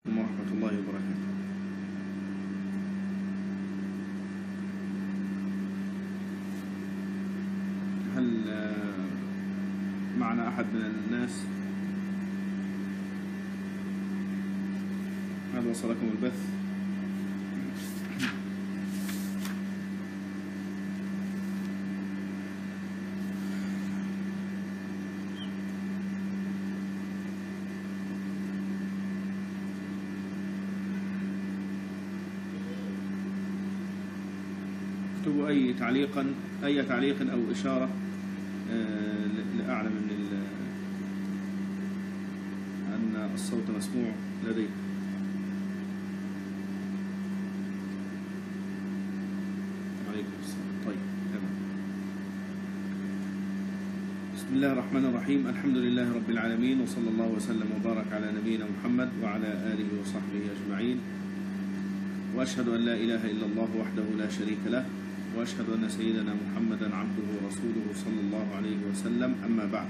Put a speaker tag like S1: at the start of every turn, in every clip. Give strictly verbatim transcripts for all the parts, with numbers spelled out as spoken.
S1: ورحمة الله وبركاته. هل معنا أحد من الناس؟ هل وصلكم البث؟ اكتبوا أي تعليقا أي تعليق أو إشارة لأعلم من أن الصوت مسموع لدي. عليكم السلام. طيب تمام. بسم الله الرحمن الرحيم. الحمد لله رب العالمين، وصلى الله وسلم وبارك على نبينا محمد وعلى آله وصحبه أجمعين، وأشهد أن لا إله إلا الله وحده لا شريك له، وأشهد أن سيدنا محمدا عبده ورسوله صلى الله عليه وسلم. أما بعد،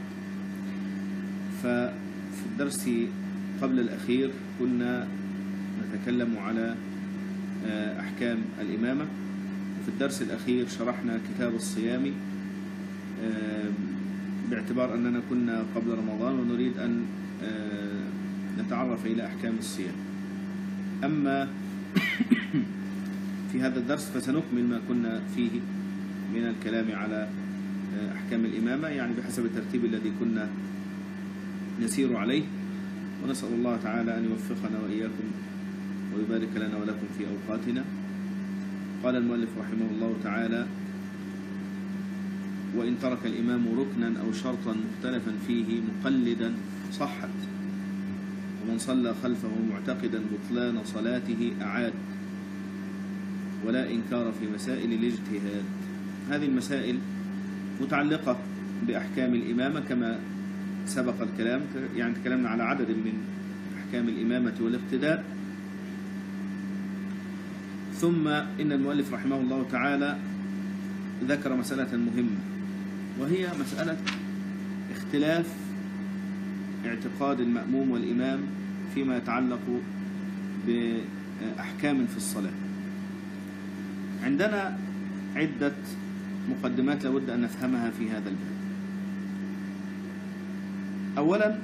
S1: ففي الدرس قبل الأخير كنا نتكلم على أحكام الإمامة، وفي الدرس الأخير شرحنا كتاب الصيام باعتبار أننا كنا قبل رمضان ونريد أن نتعرف إلى أحكام الصيام. أما في هذا الدرس فسنكمل ما كنا فيه من الكلام على أحكام الإمامة، يعني بحسب الترتيب الذي كنا نسير عليه، ونسأل الله تعالى أن يوفقنا وإياكم ويبارك لنا ولكم في أوقاتنا. قال المؤلف رحمه الله تعالى: وإن ترك الإمام ركنا أو شرطا مختلفا فيه مقلدا صحت، ومن صلى خلفه معتقدا بطلان صلاته أعاد، ولا إنكار في مسائل الاجتهاد. هذه المسائل متعلقة بأحكام الإمامة كما سبق الكلام، يعني تكلمنا على عدد من أحكام الإمامة والاقتداء. ثم إن المؤلف رحمه الله تعالى ذكر مسألة مهمة، وهي مسألة اختلاف اعتقاد المأموم والإمام فيما يتعلق بأحكام في الصلاة. عندنا عدة مقدمات لابد أن نفهمها في هذا الباب. أولا،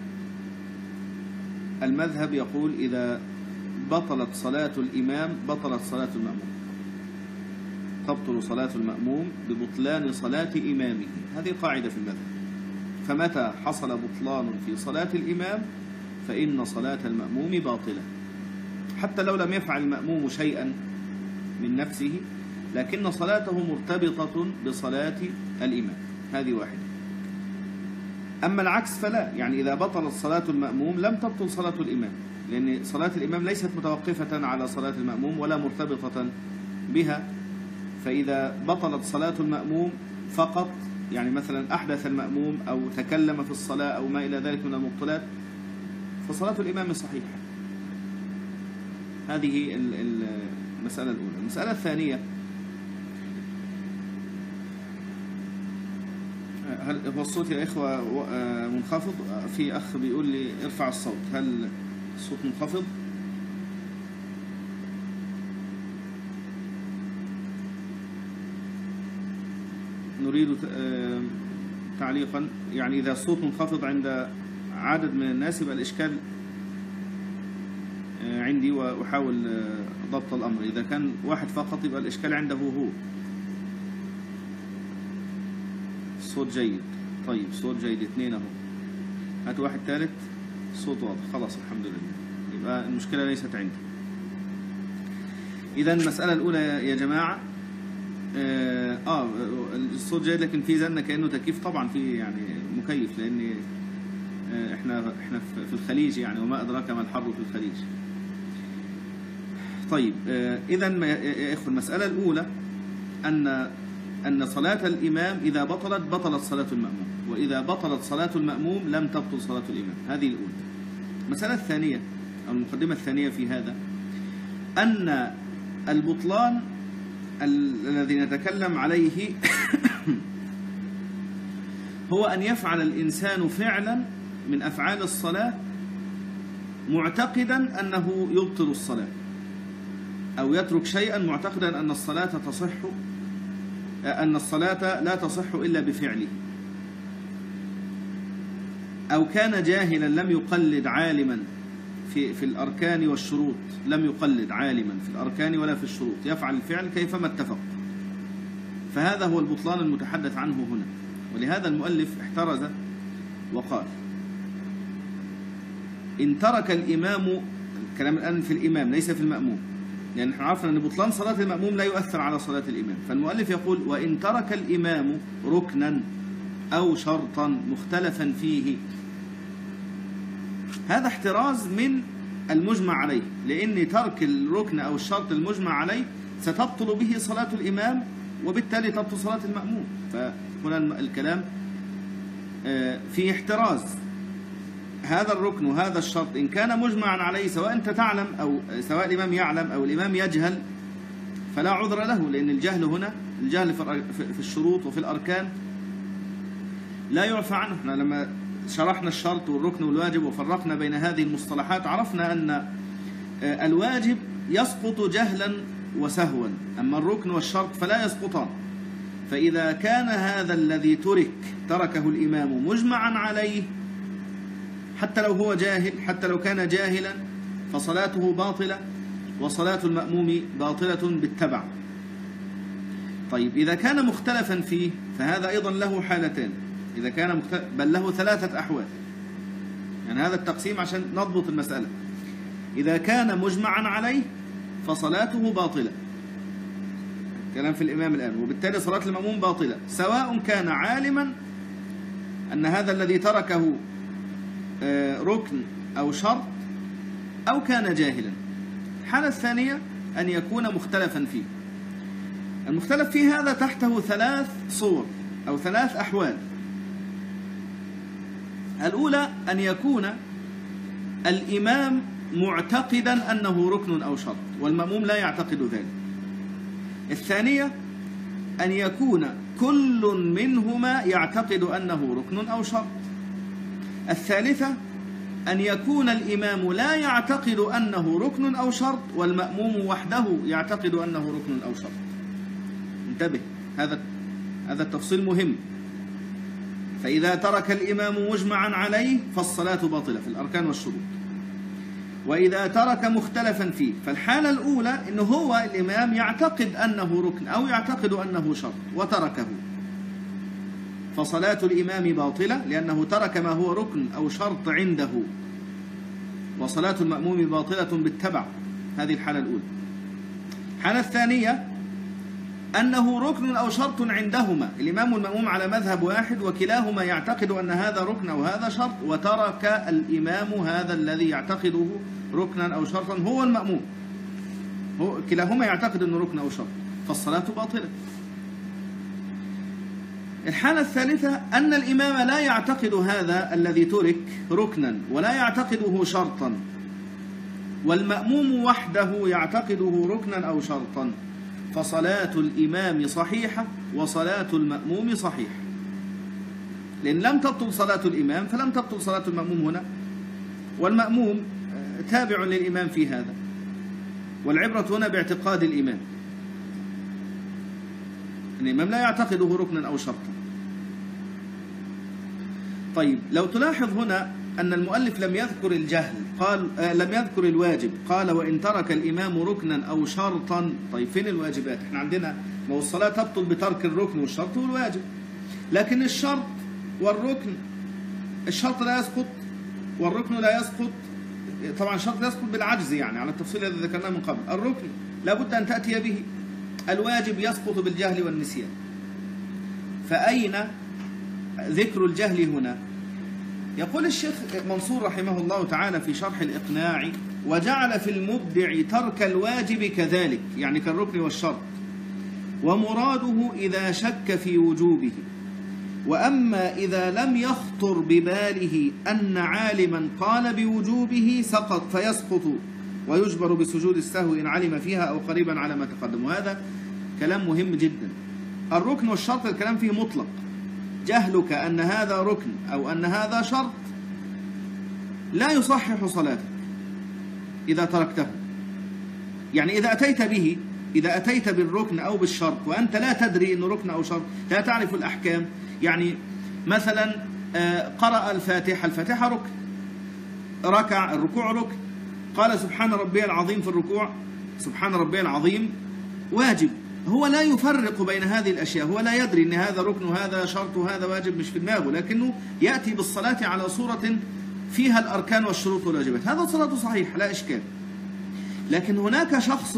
S1: المذهب يقول إذا بطلت صلاة الإمام بطلت صلاة المأموم، تبطل صلاة المأموم ببطلان صلاة إمامه. هذه قاعدة في المذهب، فمتى حصل بطلان في صلاة الإمام فإن صلاة المأموم باطلة، حتى لو لم يفعل المأموم شيئا من نفسه، لكن صلاته مرتبطة بصلاة الإمام. هذه واحدة. أما العكس فلا، يعني إذا بطلت صلاة المأموم لم تبطل صلاة الإمام، لأن صلاة الإمام ليست متوقفة على صلاة المأموم ولا مرتبطة بها. فإذا بطلت صلاة المأموم فقط، يعني مثلا أحدث المأموم أو تكلم في الصلاة أو ما إلى ذلك من المبطلات، فصلاة الإمام صحيحة. هذه المسألة الأولى. المسألة الثانية، هل هو الصوت يا إخوة منخفض؟ في أخ بيقول لي ارفع الصوت، هل الصوت منخفض؟ نريد تعليقا، يعني إذا الصوت منخفض عند عدد من الناس يبقى الإشكال عندي وأحاول ضبط الأمر. إذا كان واحد فقط يبقى الإشكال عنده هو. صوت جيد. طيب صوت جيد، اثنين اهو. هات واحد ثالث. صوت واضح. خلاص الحمد لله، يبقى المشكلة ليست عندي. إذا المسألة الأولى يا جماعة، آه, آه الصوت جيد لكن في زنة كأنه تكييف. طبعا في يعني مكيف، لأن آه إحنا إحنا في الخليج يعني، وما أدراك ما الحر في الخليج. طيب آه إذا يا إخوة، المسألة الأولى أن أن صلاة الإمام إذا بطلت بطلت صلاة المأموم، وإذا بطلت صلاة المأموم لم تبطل صلاة الإمام. هذه الأولى. المسألة الثانية أو المقدمة الثانية في هذا، أن البطلان الذي نتكلم عليه هو أن يفعل الإنسان فعلا من أفعال الصلاة معتقدا أنه يبطل الصلاة، أو يترك شيئا معتقدا أن الصلاة تصح أن الصلاة لا تصح إلا بفعله، أو كان جاهلا لم يقلد عالما في في الأركان والشروط، لم يقلد عالما في الأركان ولا في الشروط، يفعل الفعل كيفما اتفق، فهذا هو البطلان المتحدث عنه هنا. ولهذا المؤلف احترز وقال: إن ترك الإمام، الكلام الآن في الإمام ليس في المأموم، لأن احنا عرفنا أن بطلان صلاة المأموم لا يؤثر على صلاة الإمام، فالمؤلف يقول: وإن ترك الإمام ركنا أو شرطا مختلفا فيه. هذا احتراز من المجمع عليه، لأن ترك الركن أو الشرط المجمع عليه ستبطل به صلاة الإمام، وبالتالي تبطل صلاة المأموم. فهنا الكلام فيه احتراز. هذا الركن وهذا الشرط إن كان مجمعا عليه، سواء أنت تعلم أو سواء الإمام يعلم أو الإمام يجهل، فلا عذر له، لأن الجهل هنا، الجهل في الشروط وفي الأركان لا يعفى عنه. احنا لما شرحنا الشرط والركن والواجب وفرقنا بين هذه المصطلحات عرفنا أن الواجب يسقط جهلا وسهوا، أما الركن والشرط فلا يسقطان. فإذا كان هذا الذي ترك تركه الإمام مجمعا عليه، حتى لو هو جاهل، حتى لو كان جاهلا، فصلاته باطلة، وصلاة المأموم باطلة بالتبع. طيب إذا كان مختلفا فيه فهذا أيضا له حالتين، إذا كان مختلف بل له ثلاثة أحوال. يعني هذا التقسيم عشان نضبط المسألة. إذا كان مجمعا عليه فصلاته باطلة، كلام في الإمام الآن، وبالتالي صلاة المأموم باطلة، سواء كان عالما أن هذا الذي تركه ركن أو شرط، أو كان جاهلا. الحالة الثانية أن يكون مختلفا فيه. المختلف فيه هذا تحته ثلاث صور أو ثلاث أحوال. الأولى أن يكون الإمام معتقدا أنه ركن أو شرط، والمأموم لا يعتقد ذلك. الثانية أن يكون كل منهما يعتقد أنه ركن أو شرط. الثالثة أن يكون الإمام لا يعتقد أنه ركن أو شرط، والمأموم وحده يعتقد أنه ركن أو شرط. انتبه، هذا هذا التفصيل مهم. فإذا ترك الإمام مجمعا عليه فالصلاة باطلة في الأركان والشروط. وإذا ترك مختلفا فيه، فالحالة الأولى إنه هو الإمام يعتقد أنه ركن أو يعتقد أنه شرط وتركه، فصلاة الإمام باطلة لأنه ترك ما هو ركن أو شرط عنده، وصلاة المأموم باطلة بالتبع. هذه الحالة الأولى. الحالة الثانية أنه ركن أو شرط عندهما، الإمام والمأموم على مذهب واحد، وكلاهما يعتقد أن هذا ركن أو هذا شرط، وترك الإمام هذا الذي يعتقده ركنا أو شرطا هو المأموم، هو كلاهما يعتقد أنه ركن أو شرط، فالصلاة باطلة. الحالة الثالثة أن الإمام لا يعتقد هذا الذي ترك ركنا ولا يعتقده شرطا، والمأموم وحده يعتقده ركنا أو شرطا، فصلاة الإمام صحيحة وصلاة المأموم صحيحة. لأن لم تبطل صلاة الإمام فلم تبطل صلاة المأموم هنا، والمأموم تابع للإمام في هذا، والعبرة هنا باعتقاد الإمام. الإمام لا يعتقده ركنا أو شرطا. طيب لو تلاحظ هنا أن المؤلف لم يذكر الجهل، قال آه لم يذكر الواجب، قال وإن ترك الإمام ركنا أو شرطا. طيب فين الواجبات؟ احنا عندنا ما هو الصلاة تبطل بترك الركن والشرط والواجب، لكن الشرط والركن، الشرط لا يسقط والركن لا يسقط. طبعا الشرط لا يسقط بالعجز، يعني على التفصيل الذي ذكرناه من قبل. الركن لابد أن تأتي به، الواجب يسقط بالجهل والنسيان. فأين ذكر الجهل هنا؟ يقول الشيخ منصور رحمه الله تعالى في شرح الإقناع: وجعل في المبدع ترك الواجب كذلك، يعني كالركن والشرط، ومراده إذا شك في وجوبه. وأما إذا لم يخطر بباله أن عالما قال بوجوبه سقط فيسقط ويجبر بسجود السهو إن علم فيها أو قريبا على ما تقدم. وهذا كلام مهم جدا. الركن والشرط الكلام فيه مطلق، جهلك أن هذا ركن أو أن هذا شرط لا يصحح صلاتك، إذا تركته. يعني إذا أتيت به، إذا أتيت بالركن أو بالشرط وأنت لا تدري أنه ركن أو شرط، لا تعرف الأحكام. يعني مثلا قرأ الفاتحة، الفاتحة ركن، ركع، الركوع ركن، قال سبحان ربي العظيم في الركوع، سبحان ربي العظيم واجب. هو لا يفرق بين هذه الأشياء، هو لا يدري أن هذا ركن وهذا شرط وهذا واجب، مش في دماغه، لكنه يأتي بالصلاة على صورة فيها الأركان والشروط والواجبات، هذا صلاته صحيح لا إشكال. لكن هناك شخص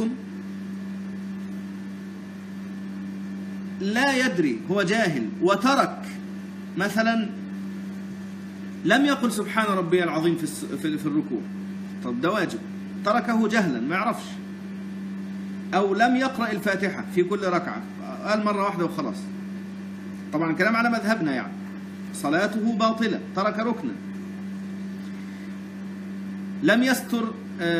S1: لا يدري، هو جاهل وترك، مثلا لم يقل سبحان ربي العظيم في في الركوع، طب ده واجب، تركه جهلا ما يعرفش. أو لم يقرأ الفاتحة في كل ركعة، قال مرة واحدة وخلاص، طبعا كلام على مذهبنا، يعني صلاته باطلة، ترك ركنا. لم يستر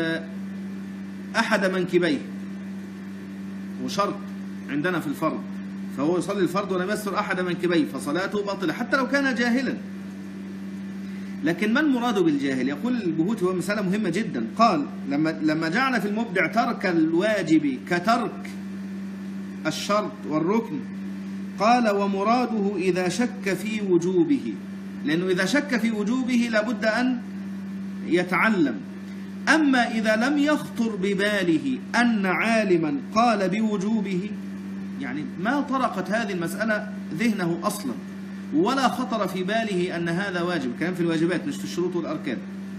S1: أحد منكبيه، وشرط عندنا في الفرض، فهو يصلي الفرض ولم يستر أحد منكبيه فصلاته باطلة حتى لو كان جاهلا. لكن ما المراد بالجاهل؟ يقول البهوتي، هو مسألة مهمة جدا، قال لما لما جعل في المبدع ترك الواجب كترك الشرط والركن، قال ومراده إذا شك في وجوبه، لأنه إذا شك في وجوبه لابد أن يتعلم. أما إذا لم يخطر بباله أن عالما قال بوجوبه، يعني ما طرقت هذه المسألة ذهنه أصلا، ولا خطر في باله أن هذا واجب، كلام في الواجبات مش في الشروط والأركان،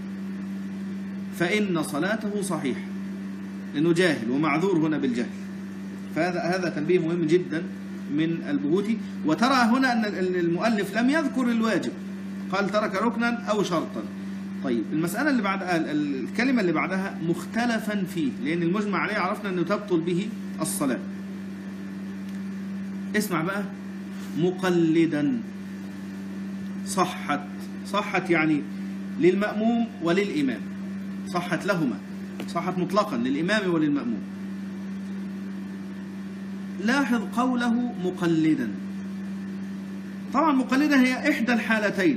S1: فإن صلاته صحيحة، لأنه جاهل ومعذور هنا بالجهل. فهذا هذا تنبيه مهم جدا من البهوتي. وترى هنا أن المؤلف لم يذكر الواجب، قال ترك ركنا أو شرطا. طيب المسألة اللي بعد الكلمة اللي بعدها مختلفا فيه، لأن المجمع عليه عرفنا أنه تبطل به الصلاة. اسمع بقى، مقلدا، صحت، صحت يعني للمأموم وللإمام، صحت لهما، صحت مطلقا للإمام وللمأموم. لاحظ قوله مقلدا، طبعا مقلدا هي إحدى الحالتين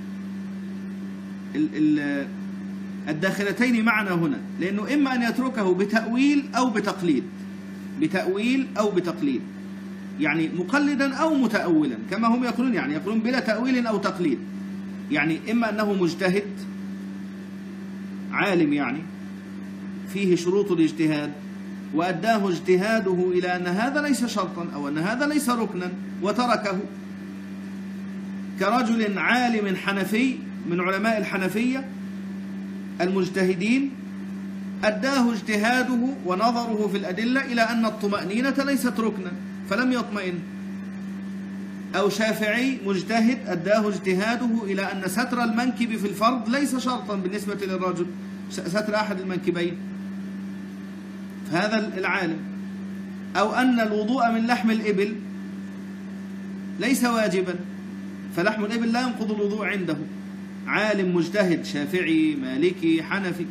S1: الداخلتين معنا هنا، لأنه إما أن يتركه بتأويل أو بتقليد، بتأويل أو بتقليد، يعني مقلدا أو متأولا كما هم يقولون، يعني يقولون بلا تأويل أو تقليد. يعني إما أنه مجتهد عالم، يعني فيه شروط الاجتهاد وأداه اجتهاده إلى أن هذا ليس شرطا أو أن هذا ليس ركنا وتركه، كرجل عالم حنفي من علماء الحنفية المجتهدين، أداه اجتهاده ونظره في الأدلة إلى أن الطمأنينة ليست ركنا فلم يطمئن. أو شافعي مجتهد أداه اجتهاده إلى أن ستر المنكب في الفرض ليس شرطا بالنسبة للرجل، ستر أحد المنكبين، فهذا العالم. أو أن الوضوء من لحم الإبل ليس واجبا، فلحم الإبل لا ينقض الوضوء عنده، عالم مجتهد شافعي مالكي حنفي،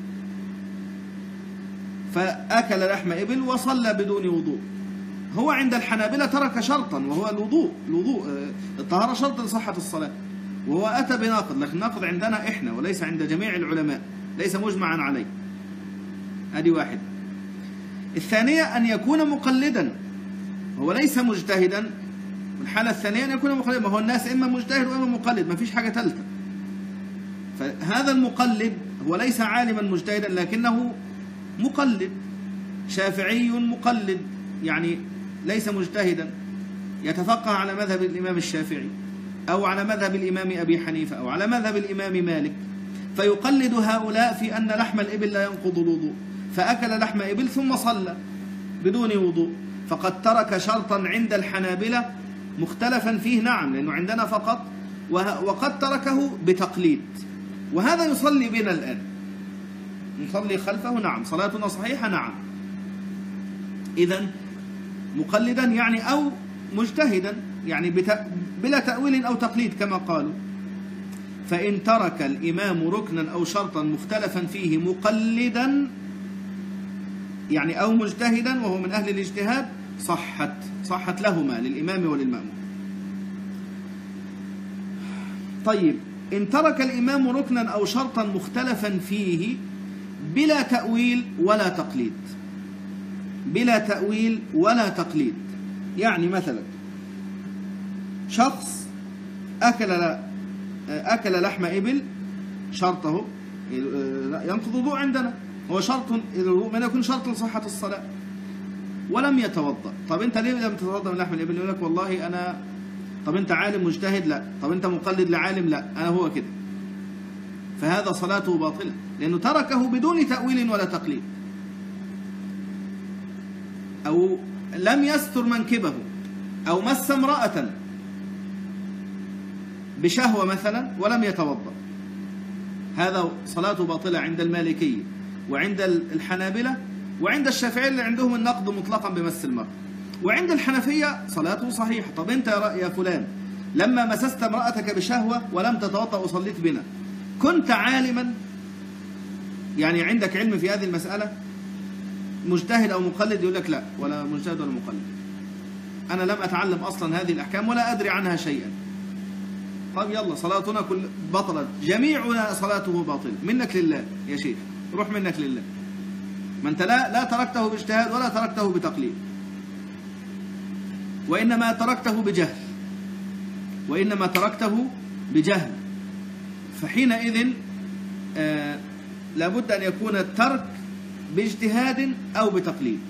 S1: فأكل لحم إبل وصلى بدون وضوء. هو عند الحنابلة ترك شرطا وهو الوضوء، الوضوء الطهارة شرط لصحة الصلاة، وهو أتى بناقض، لكن الناقض عندنا إحنا وليس عند جميع العلماء، ليس مجمعا عليه. هذه واحدة. الثانية أن يكون مقلدا، هو ليس مجتهدا. الحالة الثانية أن يكون مقلدا، ما هو الناس إما مجتهد وإما مقلد، ما فيش حاجة ثالثة. فهذا المقلد هو ليس عالما مجتهدا لكنه مقلد، شافعي مقلد، يعني ليس مجتهدا، يتفقه على مذهب الإمام الشافعي أو على مذهب الإمام أبي حنيفة أو على مذهب الإمام مالك، فيقلد هؤلاء في أن لحم الإبل لا ينقض الوضوء، فأكل لحم إبل ثم صلى بدون وضوء، فقد ترك شرطا عند الحنابلة مختلفا فيه، نعم، لأنه عندنا فقط، وقد تركه بتقليد، وهذا يصلي بنا الآن، نصلي خلفه، نعم، صلاتنا صحيحة، نعم. إذن مقلدا يعني أو مجتهدا، يعني بلا تأويل أو تقليد كما قالوا. فإن ترك الإمام ركنا أو شرطا مختلفا فيه مقلدا، يعني أو مجتهدا وهو من أهل الاجتهاد، صحت صحت لهما، للإمام وللمأموم. طيب إن ترك الإمام ركنا أو شرطا مختلفا فيه، بلا تأويل ولا تقليد، بلا تأويل ولا تقليد. يعني مثلا شخص أكل أكل لحم إبل، شرطه ينقض الوضوء عندنا، هو شرط الوضوء من يكون شرط لصحة الصلاة، ولم يتوضأ. طب أنت ليه لم تتوضأ من لحم الإبل؟ يقول لك والله أنا. طب أنت عالم مجتهد؟ لا. طب أنت مقلد لعالم؟ لا، أنا هو كده. فهذا صلاته باطلة لأنه تركه بدون تأويل ولا تقليد. أو لم يستر منكبه، أو مس امرأة بشهوة مثلا ولم يتوضأ، هذا صلاته باطلة عند المالكية وعند الحنابلة وعند الشافعية اللي عندهم النقد مطلقا بمس المرأة، وعند الحنفية صلاته صحيحة. طب أنت يا فلان لما مسست امرأتك بشهوة ولم تتوضأ وصليت بنا، كنت عالما؟ يعني عندك علم في هذه المسألة؟ مجتهد أو مقلد؟ يقول لك لا، ولا مجتهد ولا مقلد، أنا لم أتعلم أصلا هذه الأحكام ولا أدري عنها شيئا. طيب يلا صلاتنا كل بطلت، جميعنا صلاته باطل. منك لله يا شيخ، روح منك لله. ما أنت لا لا تركته باجتهاد ولا تركته بتقليد، وإنما تركته بجهل، وإنما تركته بجهل. فحينئذ آه لابد أن يكون الترك باجتهاد أو بتقليد.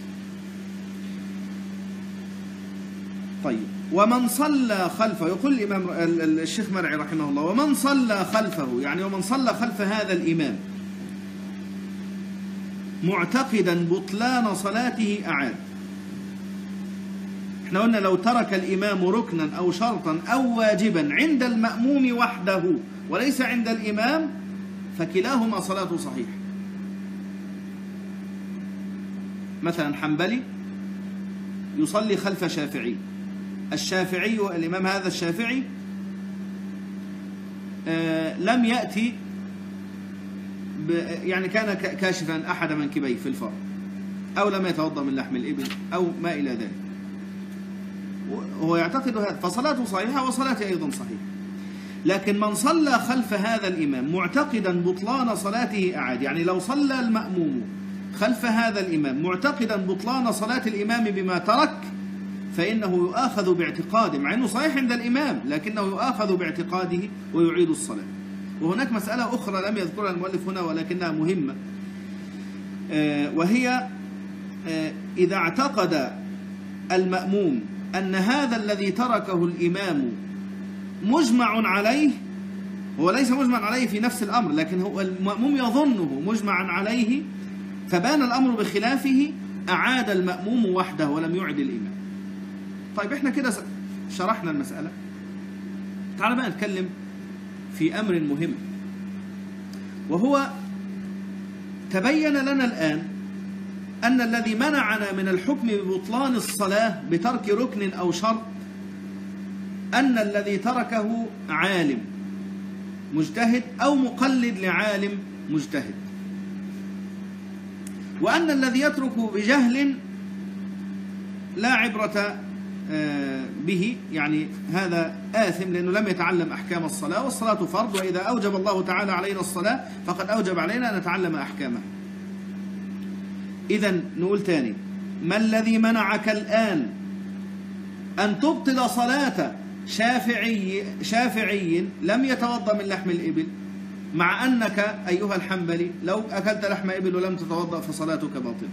S1: طيب، ومن صلى خلفه، يقول الإمام الشيخ مرعي رحمه الله، ومن صلى خلفه، يعني ومن صلى خلف هذا الإمام معتقدا بطلان صلاته أعاد. احنا قلنا لو ترك الإمام ركنا أو شرطا أو واجبا عند المأموم وحده وليس عند الإمام فكلاهما صلاته صحيحة. مثلا حنبلي يصلي خلف شافعي، الشافعي الإمام هذا الشافعي آه لم يأتي يعني كان كاشفا أحد منكبيه في الفرض، أو لم يتوضأ من لحم الإبل أو ما إلى ذلك، هو يعتقد هذا، فصلاته صحيحة وصلاته أيضا صحيحة. لكن من صلى خلف هذا الإمام معتقدا بطلان صلاته أعاد، يعني لو صلى المأموم خلف هذا الإمام معتقدا بطلان صلاة الإمام بما ترك، فإنه يؤاخذ باعتقاده، مع أنه صحيح عند الإمام لكنه يؤاخذ باعتقاده ويعيد الصلاة. وهناك مسألة أخرى لم يذكرها المؤلف هنا ولكنها مهمة، وهي إذا اعتقد المأموم أن هذا الذي تركه الإمام مجمع عليه، هو ليس مجمع عليه في نفس الأمر، لكن هو المأموم يظنه مجمعا عليه، فبان الأمر بخلافه، أعاد المأموم وحده ولم يعد الإمام. طيب احنا كده شرحنا المسألة، تعال بقى نتكلم في أمر مهم، وهو تبين لنا الآن أن الذي منعنا من الحكم ببطلان الصلاة بترك ركن أو شرط أن الذي تركه عالم مجتهد أو مقلد لعالم مجتهد، وأن الذي يترك بجهل لا عبرة به، يعني هذا آثم لأنه لم يتعلم أحكام الصلاة، والصلاة فرض، وإذا أوجب الله تعالى علينا الصلاة فقد أوجب علينا أن نتعلم أحكامها. إذن نقول تاني، ما الذي منعك الآن أن تبطل صلاة شافعي شافعي لم يتوضأ من لحم الإبل، مع أنك أيها الحنبلي لو أكلت لحم إبل ولم تتوضأ فصلاتك باطلة؟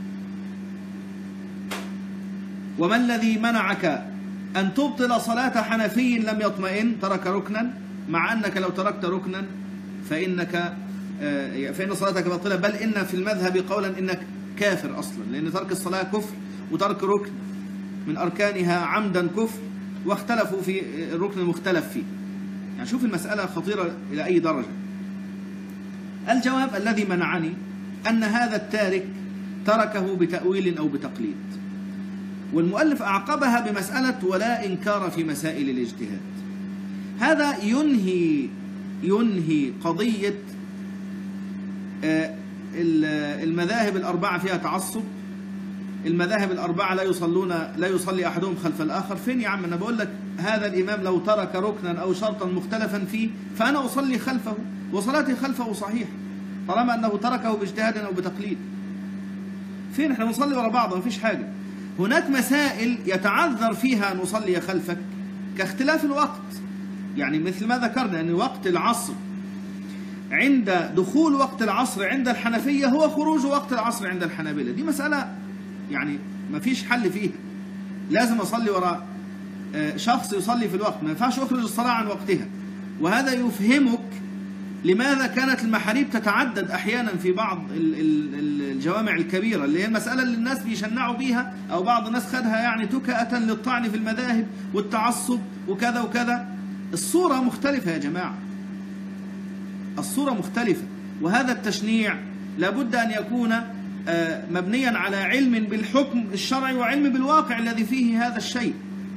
S1: وما الذي منعك أن تبطل صلاة حنفي لم يطمئن ترك ركنا، مع أنك لو تركت ركنا فإنك فإن صلاتك باطلة، بل إن في المذهب قولا إنك كافر أصلا، لأن ترك الصلاة كفر وترك ركن من أركانها عمدا كفر، واختلفوا في الركن المختلف فيه. يعني شوف المسألة خطيرة إلى أي درجة. الجواب الذي منعني أن هذا التارك تركه بتأويل أو بتقليد، والمؤلف أعقبها بمسألة ولا إنكار في مسائل الاجتهاد. هذا ينهي ينهي قضية المذاهب الأربعة فيها تعصب، المذاهب الأربعة لا يصلون لا يصلي أحدهم خلف الآخر. فين يا عم؟ أنا بقول لك هذا الإمام لو ترك ركنا أو شرطا مختلفا فيه فأنا أصلي خلفه وصلاتي خلفه صحيح. طالما أنه تركه باجتهاد أو بتقليد. فين احنا بنصلي ورا بعض مفيش حاجة. هناك مسائل يتعذر فيها أن نصلي خلفك كاختلاف الوقت، يعني مثل ما ذكرنا أن وقت العصر عند دخول وقت العصر عند الحنفية هو خروج وقت العصر عند الحنابلة. دي مسألة يعني مفيش حل فيها، لازم أصلي وراء شخص يصلي في الوقت، ما ينفعش أخرج الصلاة عن وقتها. وهذا يفهمك لماذا كانت المحاريب تتعدد أحيانا في بعض الجوامع الكبيرة، اللي هي المسألة اللي الناس بيشنعوا بيها أو بعض الناس خدها يعني تكأة للطعن في المذاهب والتعصب وكذا وكذا. الصورة مختلفة يا جماعة، الصورة مختلفة. وهذا التشنيع لابد أن يكون مبنيا على علم بالحكم الشرعي وعلم بالواقع الذي فيه هذا الشيء.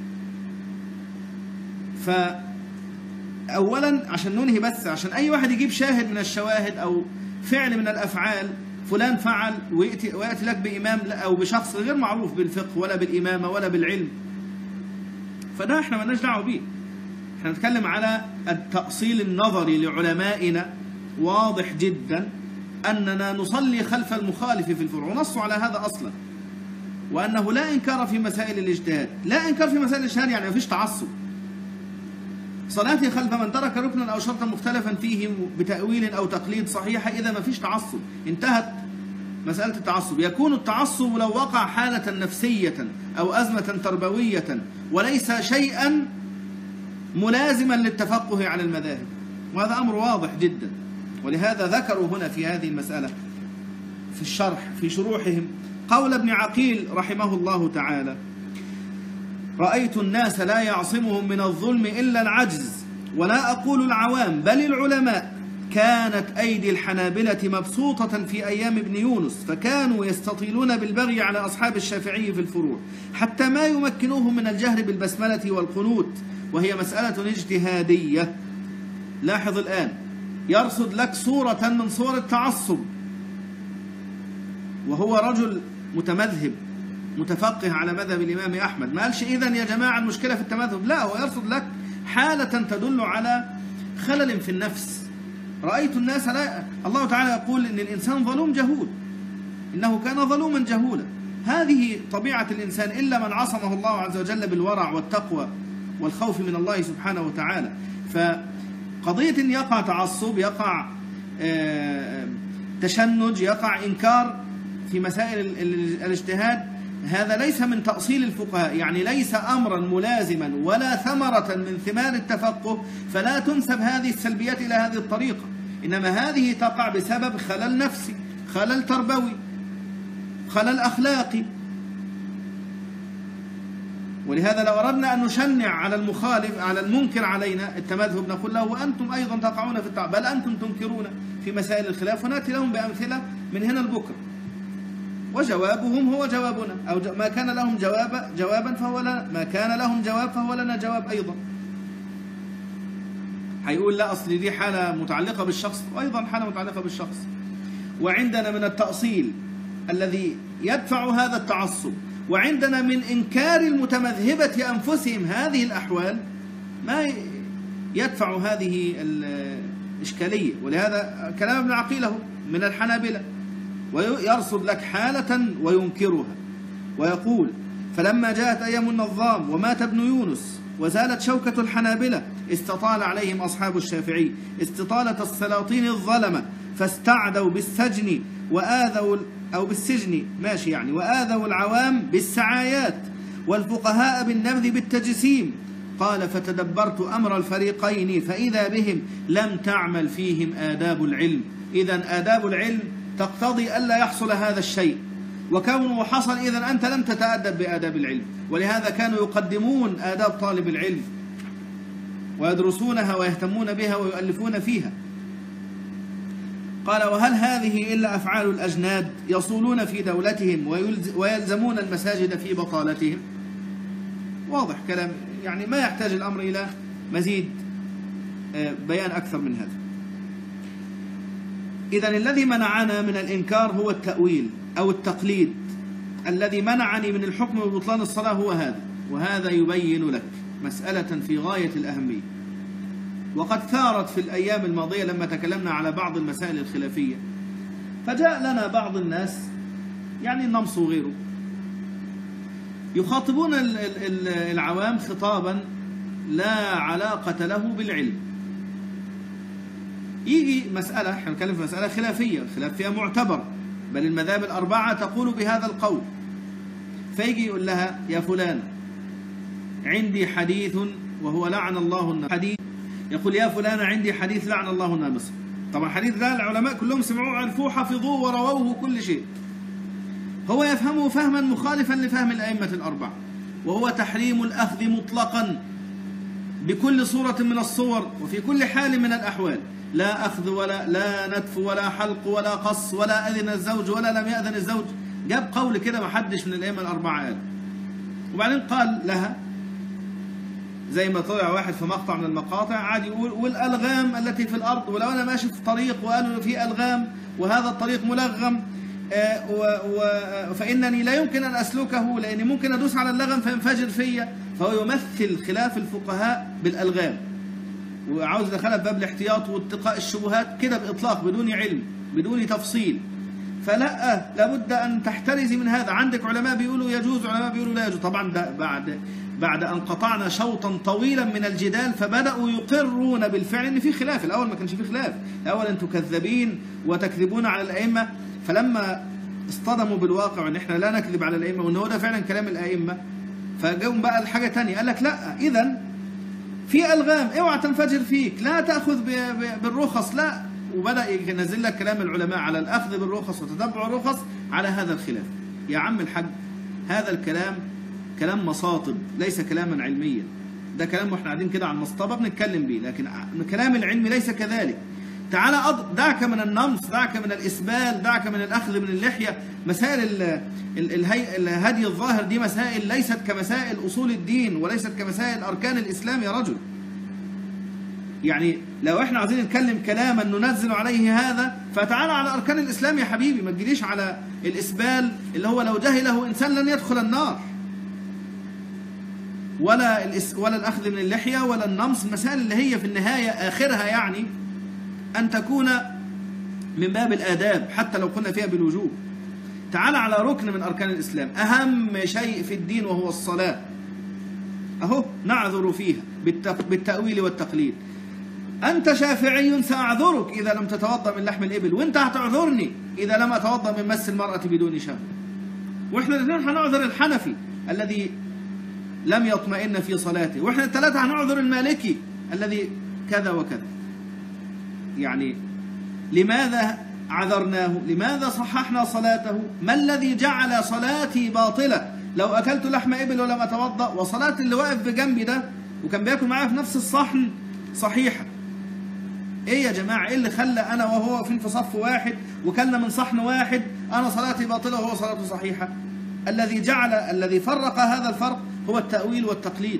S1: فأولا عشان ننهي بس، عشان أي واحد يجيب شاهد من الشواهد أو فعل من الأفعال فلان فعل ويأتي, ويأتي لك بإمام أو بشخص غير معروف بالفقه ولا بالإمامة ولا بالعلم، فده احنا مالناش دعوه بيه. احنا نتكلم على التأصيل النظري لعلمائنا. واضح جدا أننا نصلي خلف المخالف في الفروع، ونصوا على هذا أصلا، وأنه لا إنكار في مسائل الاجتهاد. لا إنكار في مسائل الاجتهاد يعني ما فيش تعصب. صلاتي خلف من ترك ركنا أو شرطا مختلفا فيه بتأويل أو تقليد صحيحة إذا ما فيش تعصب، انتهت مسألة التعصب. يكون التعصب لو وقع حالة نفسية أو أزمة تربوية وليس شيئا ملازما للتفقه على المذاهب، وهذا أمر واضح جدا. ولهذا ذكروا هنا في هذه المسألة في الشرح في شروحهم قول ابن عقيل رحمه الله تعالى: رأيت الناس لا يعصمهم من الظلم إلا العجز، ولا أقول العوام بل العلماء، كانت أيدي الحنابلة مبسوطة في أيام ابن يونس، فكانوا يستطيلون بالبغي على أصحاب الشافعي في الفروع حتى ما يمكنوهم من الجهر بالبسملة والقنوت، وهي مسألة اجتهادية. لاحظ الآن يرصد لك صورة من صور التعصب، وهو رجل متمذهب متفقه على مذهب الإمام أحمد. ما قالش إذن يا جماعة المشكلة في التمذهب، لا، هو يرصد لك حالة تدل على خلل في النفس. رأيت الناس لا، الله تعالى يقول إن الإنسان ظلوم جهول، إنه كان ظلوما جهولا. هذه طبيعة الإنسان إلا من عصمه الله عز وجل بالورع والتقوى والخوف من الله سبحانه وتعالى. فقضية إن يقع تعصب، يقع تشنج، يقع إنكار في مسائل الاجتهاد، هذا ليس من تأصيل الفقهاء، يعني ليس أمرا ملازما ولا ثمرة من ثمار التفقه، فلا تنسب هذه السلبيات إلى هذه الطريقة، إنما هذه تقع بسبب خلل نفسي، خلل تربوي، خلل أخلاقي. ولهذا لو أردنا أن نشنع على المخالف على المنكر علينا التمذهب نقول له وأنتم أيضا تقعون في التعب، بل أنتم تنكرون في مسائل الخلاف، ونأتي لهم بأمثلة من هنا لبكرة، وجوابهم هو جوابنا، أو ما كان لهم جواب جوابا فهو لنا، ما كان لهم جواب فهو لنا جواب أيضا. هيقول لا أصل دي حالة متعلقة بالشخص، وأيضا حالة متعلقة بالشخص. وعندنا من التأصيل الذي يدفع هذا التعصب، وعندنا من إنكار المتمذهبة أنفسهم هذه الأحوال ما يدفع هذه الإشكالية. ولهذا كلام ابن عقيله من الحنابلة، ويرصد لك حالة وينكرها ويقول: فلما جاءت أيام النظام ومات ابن يونس وزالت شوكة الحنابلة استطال عليهم أصحاب الشافعي استطالة السلاطين الظلمة، فاستعدوا بالسجن وآذوا أو بالسجن ماشي يعني وآذوا العوام بالسعايات والفقهاء بالنبذ بالتجسيم. قال: فتدبرت أمر الفريقين فإذا بهم لم تعمل فيهم آداب العلم. إذن آداب العلم تقتضي ألا يحصل هذا الشيء، وكونه حصل إذن أنت لم تتأدب بآداب العلم. ولهذا كانوا يقدمون آداب طالب العلم ويدرسونها ويهتمون بها ويؤلفون فيها. قال: وهل هذه إلا أفعال الأجناد يصولون في دولتهم ويلزمون المساجد في بطالتهم؟ واضح كلام، يعني ما يحتاج الأمر إلى مزيد بيان أكثر من هذا. إذن الذي منعنا من الإنكار هو التأويل أو التقليد. الذي منعني من الحكم ببطلان الصلاة هو هذا، وهذا يبين لك مسألة في غاية الأهمية، وقد ثارت في الأيام الماضية لما تكلمنا على بعض المسائل الخلافية فجاء لنا بعض الناس يعني النمص وغيره يخاطبون العوام خطابا لا علاقة له بالعلم. يجي مسألة، احنا بنتكلم في مسألة خلافية، الخلاف فيها معتبر، بل المذاهب الأربعة تقول بهذا القول، فيجي يقول لها يا فلان عندي حديث وهو لعن الله النامص، حديث يقول يا فلان عندي حديث لعن الله النامص. طبعا حديث ده العلماء كلهم سمعوه عرفوه حفظوه ورووه كل شيء، هو يفهمه فهما مخالفا لفهم الأئمة الأربعة، وهو تحريم الأخذ مطلقا بكل صورة من الصور وفي كل حال من الأحوال، لا أخذ ولا لا نتف ولا حلق ولا قص ولا أذن الزوج ولا لم يأذن الزوج. جاب قول كده ما حدش من الأئمة الأربعة قال. وبعدين قال لها زي ما طلع واحد في مقطع من المقاطع عادي يقول والألغام التي في الأرض، ولو أنا ماشي في طريق وقالوا في ألغام وهذا الطريق ملغم فإنني لا يمكن أن أسلكه لأني ممكن أدوس على اللغم فينفجر فيا. فهو يمثل خلاف الفقهاء بالألغام، وعاوز دخلها بباب الاحتياط واتقاء الشبهات كده بإطلاق بدون علم بدون تفصيل. فلا لابد أن تحترزي من هذا. عندك علماء بيقولوا يجوز، علماء بيقولوا لا يجوز. طبعا ده بعد بعد أن قطعنا شوطا طويلا من الجدال فبدأوا يقرون بالفعل أن في خلاف. الأول ما كانش في خلاف، الأول أنتم كذابين وتكذبون على الأئمة. فلما اصطدموا بالواقع وان احنا لا نكذب على الائمه وان هو ده فعلا كلام الائمه، فجاهم بقى الحاجه ثانيه قال لك لا، اذا في الغام اوعى تنفجر فيك، لا تاخذ بالرخص، لا. وبدا ينزل لك كلام العلماء على الاخذ بالرخص وتتبع الرخص على هذا الخلاف. يا عم الحاج، هذا الكلام كلام مصاطب ليس كلاما علميا، ده كلام واحنا قاعدين كده على المصطبه بنتكلم بيه، لكن كلام العلم ليس كذلك. تعالى أض... دعك من النمص، دعك من الإسبال، دعك من الأخذ من اللحية. مسائل ال... ال... الهي... الهدي الظاهر دي مسائل ليست كمسائل أصول الدين وليست كمسائل أركان الإسلام يا رجل. يعني لو احنا عايزين نتكلم كلاما ننزل عليه هذا فتعالى على أركان الإسلام يا حبيبي، ما تجيليش على الإسبال اللي هو لو جهله إنسان لن يدخل النار، ولا الإس... ولا الأخذ من اللحية ولا النمص. المسائل اللي هي في النهاية آخرها يعني أن تكون من باب الآداب حتى لو قلنا فيها بالوجوب. تعال على ركن من أركان الإسلام، أهم شيء في الدين وهو الصلاة، أهو نعذر فيها بالتأويل والتقليد. أنت شافعي سأعذرك إذا لم تتوضأ من لحم الإبل، وأنت هتعذرني إذا لم أتوضأ من مس المرأة بدون شهوة. وإحنا الاثنين هنعذر الحنفي الذي لم يطمئن في صلاته، وإحنا الثلاثة هنعذر المالكي الذي كذا وكذا. يعني لماذا عذرناه؟ لماذا صححنا صلاته؟ ما الذي جعل صلاتي باطلة لو أكلت لحم إبل ولم أتوضأ، وصلاة اللي واقف بجنبي ده وكان بياكل معايا في نفس الصحن صحيحة؟ إيه يا جماعة؟ إيه اللي خلى أنا وهو واقفين في صف واحد وكلنا من صحن واحد أنا صلاتي باطلة وهو صلاته صحيحة؟ الذي جعل الذي فرق هذا الفرق هو التأويل والتقليد.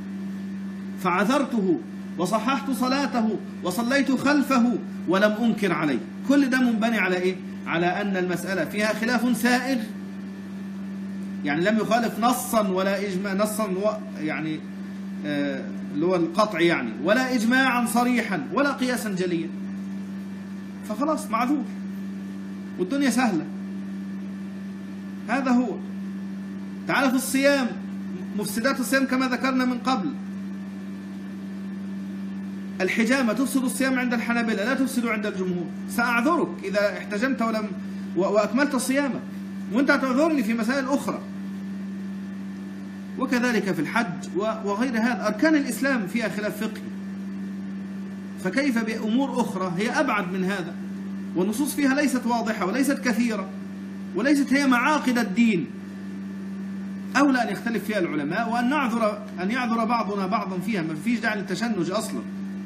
S1: فعذرته وصححت صلاته وصليت خلفه ولم أنكر عليه. كل ده منبني على إيه؟ على أن المسألة فيها خلاف سائغ، يعني لم يخالف نصا ولا إجماع، نصا يعني آه اللي هو القطع يعني، ولا إجماعا صريحا ولا قياسا جليا، فخلاص معذور والدنيا سهلة. هذا هو. تعال في الصيام، مفسدات الصيام كما ذكرنا من قبل. الحجامة تفسد الصيام عند الحنابلة، لا تفسد عند الجمهور. سأعذرك إذا احتجمت ولم وأكملت صيامك، وأنت هتعذرني في مسائل أخرى. وكذلك في الحج وغير هذا. أركان الإسلام فيها خلاف فقهي، فكيف بأمور أخرى هي أبعد من هذا، والنصوص فيها ليست واضحة وليست كثيرة وليست هي معاقد الدين. أولى أن يختلف فيها العلماء وأن نعذر أن يعذر بعضنا بعضا فيها، ما فيش داعي للتشنج أصلا.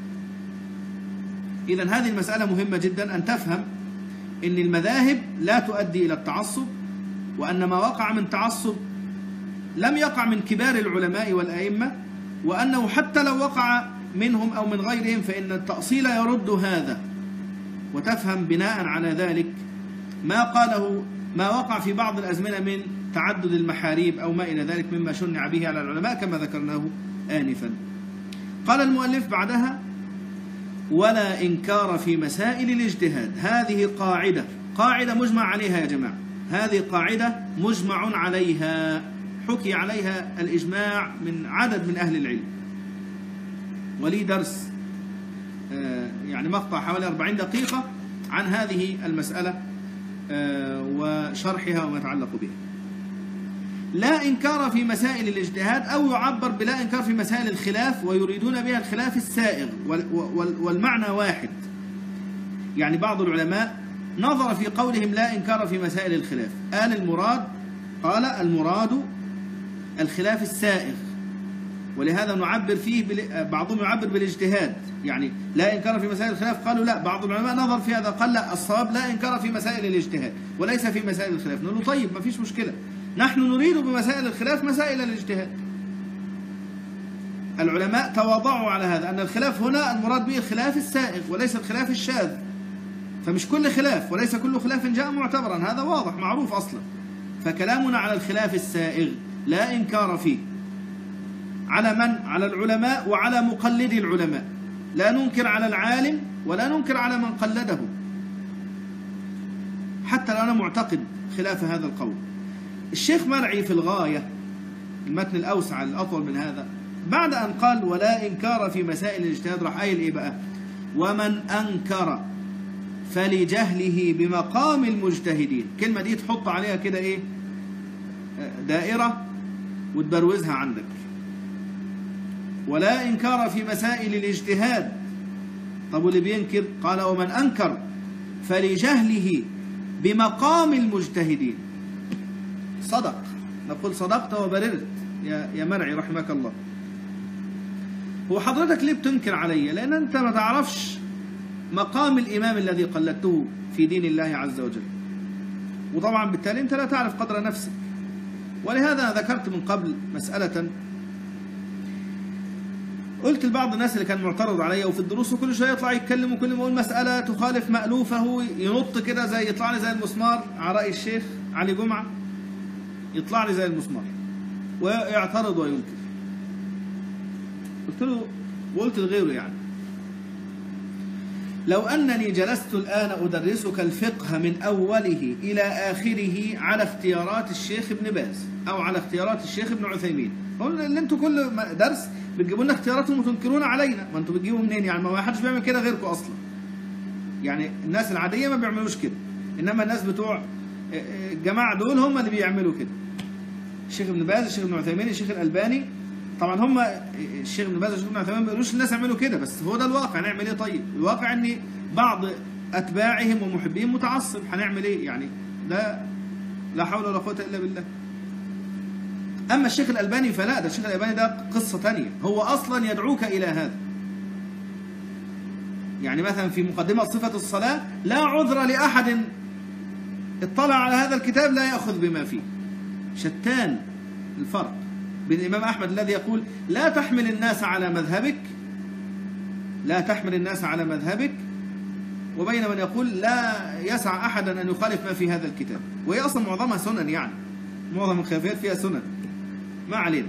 S1: إذن هذه المسألة مهمة جدا، أن تفهم أن المذاهب لا تؤدي إلى التعصب، وأن ما وقع من تعصب لم يقع من كبار العلماء والأئمة، وأنه حتى لو وقع منهم أو من غيرهم فإن التأصيل يرد هذا. وتفهم بناء على ذلك ما قاله ما وقع في بعض الأزمنة من تعدد المحاريب أو ما إلى ذلك مما شنع به على العلماء كما ذكرناه آنفا. قال المؤلف بعدها: ولا إنكار في مسائل الاجتهاد. هذه قاعدة قاعدة مجمع عليها يا جماعة، هذه قاعدة مجمع عليها، حكي عليها الإجماع من عدد من أهل العلم، ولي درس يعني مقطع حوالي أربعين دقيقة عن هذه المسألة وشرحها وما يتعلق بها. لا إنكار في مسائل الاجتهاد، أو يعبر بلا إنكار في مسائل الخلاف، ويريدون بها الخلاف السائغ، والمعنى واحد. يعني بعض العلماء نظر في قولهم لا إنكار في مسائل الخلاف، قال المراد قال المراد الخلاف السائغ، ولهذا نعبر فيه بل... بعضهم يعبر بالاجتهاد، يعني لا إنكار في مسائل الخلاف، قالوا لا، بعض العلماء نظر في هذا قال لا، الصواب لا إنكار في مسائل الاجتهاد وليس في مسائل الخلاف. نقول له طيب ما فيش مشكلة، نحن نريد بمسائل الخلاف مسائل الاجتهاد. العلماء تواضعوا على هذا، أن الخلاف هنا المراد به الخلاف السائغ وليس الخلاف الشاذ، فمش كل خلاف وليس كل خلاف جاء معتبرا، هذا واضح معروف أصلا. فكلامنا على الخلاف السائغ لا إنكار فيه، على من؟ على العلماء وعلى مقلدي العلماء، لا ننكر على العالم ولا ننكر على من قلده، حتى لو أنا معتقد خلاف هذا القول. الشيخ مرعي في الغاية، المتن الأوسع الأطول من هذا، بعد أن قال ولا إنكار في مسائل الاجتهاد، راح قايل إيه بقى؟ ومن أنكر فلجهله بمقام المجتهدين. كلمة دي تحط عليها كده إيه؟ دائرة وتبروزها عندك. ولا إنكار في مسائل الاجتهاد. طب واللي بينكر؟ قال ومن أنكر فلجهله بمقام المجتهدين. صدق، نقول صدقت وبررت يا يا مرعي رحمك الله. هو حضرتك ليه بتنكر علي؟ لأن أنت ما تعرفش مقام الإمام الذي قلدته في دين الله عز وجل، وطبعا بالتالي أنت لا تعرف قدر نفسك. ولهذا ذكرت من قبل مسألة، قلت لبعض الناس اللي كان معترض عليا وفي الدروس وكل شويه يطلع يتكلم، وكل ما يقول مسألة تخالف مألوفه ينط كده زي يطلع لي زي المسمار على رأي الشيخ علي جمعة، يطلع لي زي المسمار ويعترض وينكر. قلت له وقلت لغيره يعني لو أنني جلست الآن أدرسك الفقه من أوله إلى آخره على اختيارات الشيخ ابن باز أو على اختيارات الشيخ ابن عثيمين، قلنا اللي انتوا كل درس بتجيبوا لنا اختياراتهم وتنكرون علينا، ما انتوا بتجيبوا منين يعني؟ ما حدش بيعمل كده غيركم اصلا. يعني الناس العاديه ما بيعملوش كده، انما الناس بتوع الجماعه دول هم اللي بيعملوا كده. الشيخ ابن باز، الشيخ ابن عثيمين، الشيخ الالباني، طبعا هم الشيخ ابن باز والشيخ ابن عثيمين ما بيقولوش الناس يعملوا كده، بس هو ده الواقع. نعمل ايه طيب؟ الواقع ان بعض اتباعهم ومحبيهم متعصب، هنعمل ايه يعني؟ ده لا حول ولا قوه الا بالله. أما الشيخ الألباني فلا، ده الشيخ الألباني ده قصة تانية، هو أصلا يدعوك إلى هذا. يعني مثلا في مقدمة صفة الصلاة لا عذر لأحد اطلع على هذا الكتاب لا يأخذ بما فيه. شتان الفرق بين الإمام أحمد الذي يقول لا تحمل الناس على مذهبك، لا تحمل الناس على مذهبك، وبين من يقول لا يسع أحدا أن يخالف ما في هذا الكتاب، وهي أصلا معظمها سنن، يعني معظم الخلافات فيها سنن، ما علينا.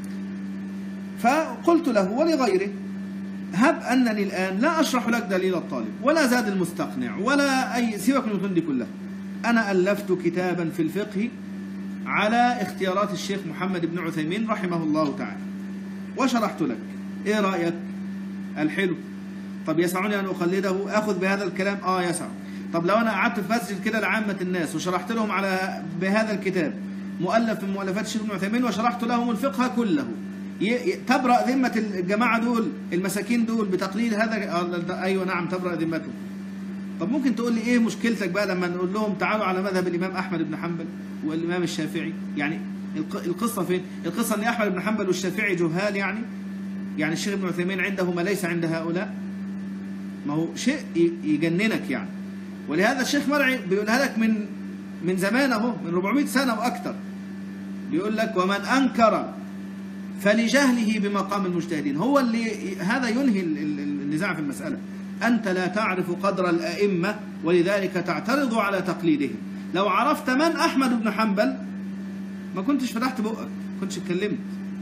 S1: فقلت له ولغيره هب أنني الآن لا أشرح لك دليل الطالب ولا زاد المستقنع ولا أي سيبك من الكتب دي كلها، أنا ألفت كتابا في الفقه على اختيارات الشيخ محمد بن عثيمين رحمه الله تعالى وشرحت لك، إيه رأيك؟ الحلو. طب يسعني أن أقلده؟ أخذ بهذا الكلام؟ آه يسع. طب لو أنا قعدت في مسجد كده لعامة الناس وشرحت لهم على بهذا الكتاب مؤلف من مؤلفات الشيخ ابن عثيمين وشرحت لهم الفقه كله، تبرأ ذمة الجماعة دول المساكين دول بتقليد هذا؟ أيوة نعم تبرأ ذمتهم. طب ممكن تقول لي إيه مشكلتك بقى لما نقول لهم تعالوا على مذهب الإمام أحمد بن حنبل والإمام الشافعي؟ يعني القصة فين؟ القصة أن أحمد بن حنبل والشافعي جهال يعني؟ يعني الشيخ ابن عثيمين عنده ما ليس عند هؤلاء؟ ما هو شيء يجننك يعني. ولهذا الشيخ مرعي بيقولها لك من من زمان اهو، من أربعمائة سنة وأكثر، بيقول لك ومن أنكر فلجهله بمقام المجتهدين. هو اللي هذا ينهي النزاع في المسألة. أنت لا تعرف قدر الأئمة ولذلك تعترض على تقليدهم. لو عرفت من أحمد بن حنبل ما كنتش فتحت بقك، ما كنتش اتكلمت،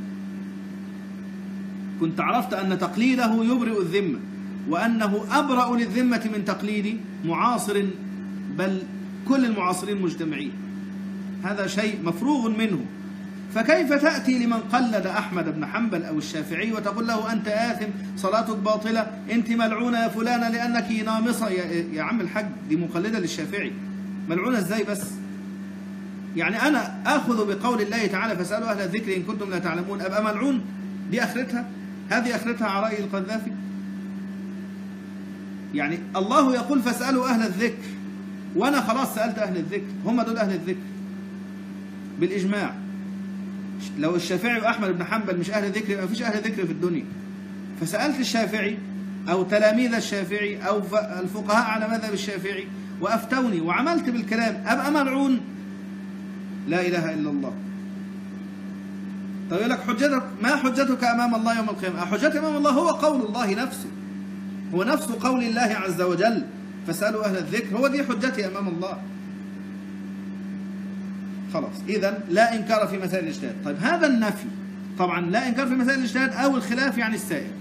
S1: كنت عرفت أن تقليده يبرئ الذمة، وأنه أبرأ للذمة من تقليد معاصر بل كل المعاصرين مجتمعين، هذا شيء مفروغ منه. فكيف تأتي لمن قلد أحمد بن حنبل أو الشافعي وتقول له أنت آثم صلاتك باطلة، أنت ملعونة يا فلانة لأنك نامصة؟ يا, يا عم الحاج، دي مقلدة للشافعي، ملعونة إزاي بس؟ يعني أنا آخذ بقول الله تعالى فاسألوا أهل الذكر إن كنتم لا تعلمون، أبقى ملعون؟ دي آخرتها؟ هذه آخرتها عرائي القذافي؟ يعني الله يقول فاسألوا أهل الذكر، وأنا خلاص سألت أهل الذكر، هم دول أهل الذكر بالإجماع. لو الشافعي وأحمد بن حنبل مش أهل ذكر، ما فيش أهل ذكر في الدنيا. فسألت الشافعي أو تلاميذ الشافعي أو الفقهاء على مذهب الشافعي وأفتوني وعملت بالكلام، أبقى ملعون؟ لا إله إلا الله. طيب يقول لك حجتك، ما حجتك أمام الله يوم القيامة؟ حجتي أمام الله هو قول الله نفسه، هو نفس قول الله عز وجل فاسألوا أهل الذكر، هو دي حجتي أمام الله. خلاص، إذن لا إنكار في مسائل الاجتهاد. طيب هذا النفي طبعا لا إنكار في مسائل الاجتهاد أو الخلاف يعني السائر.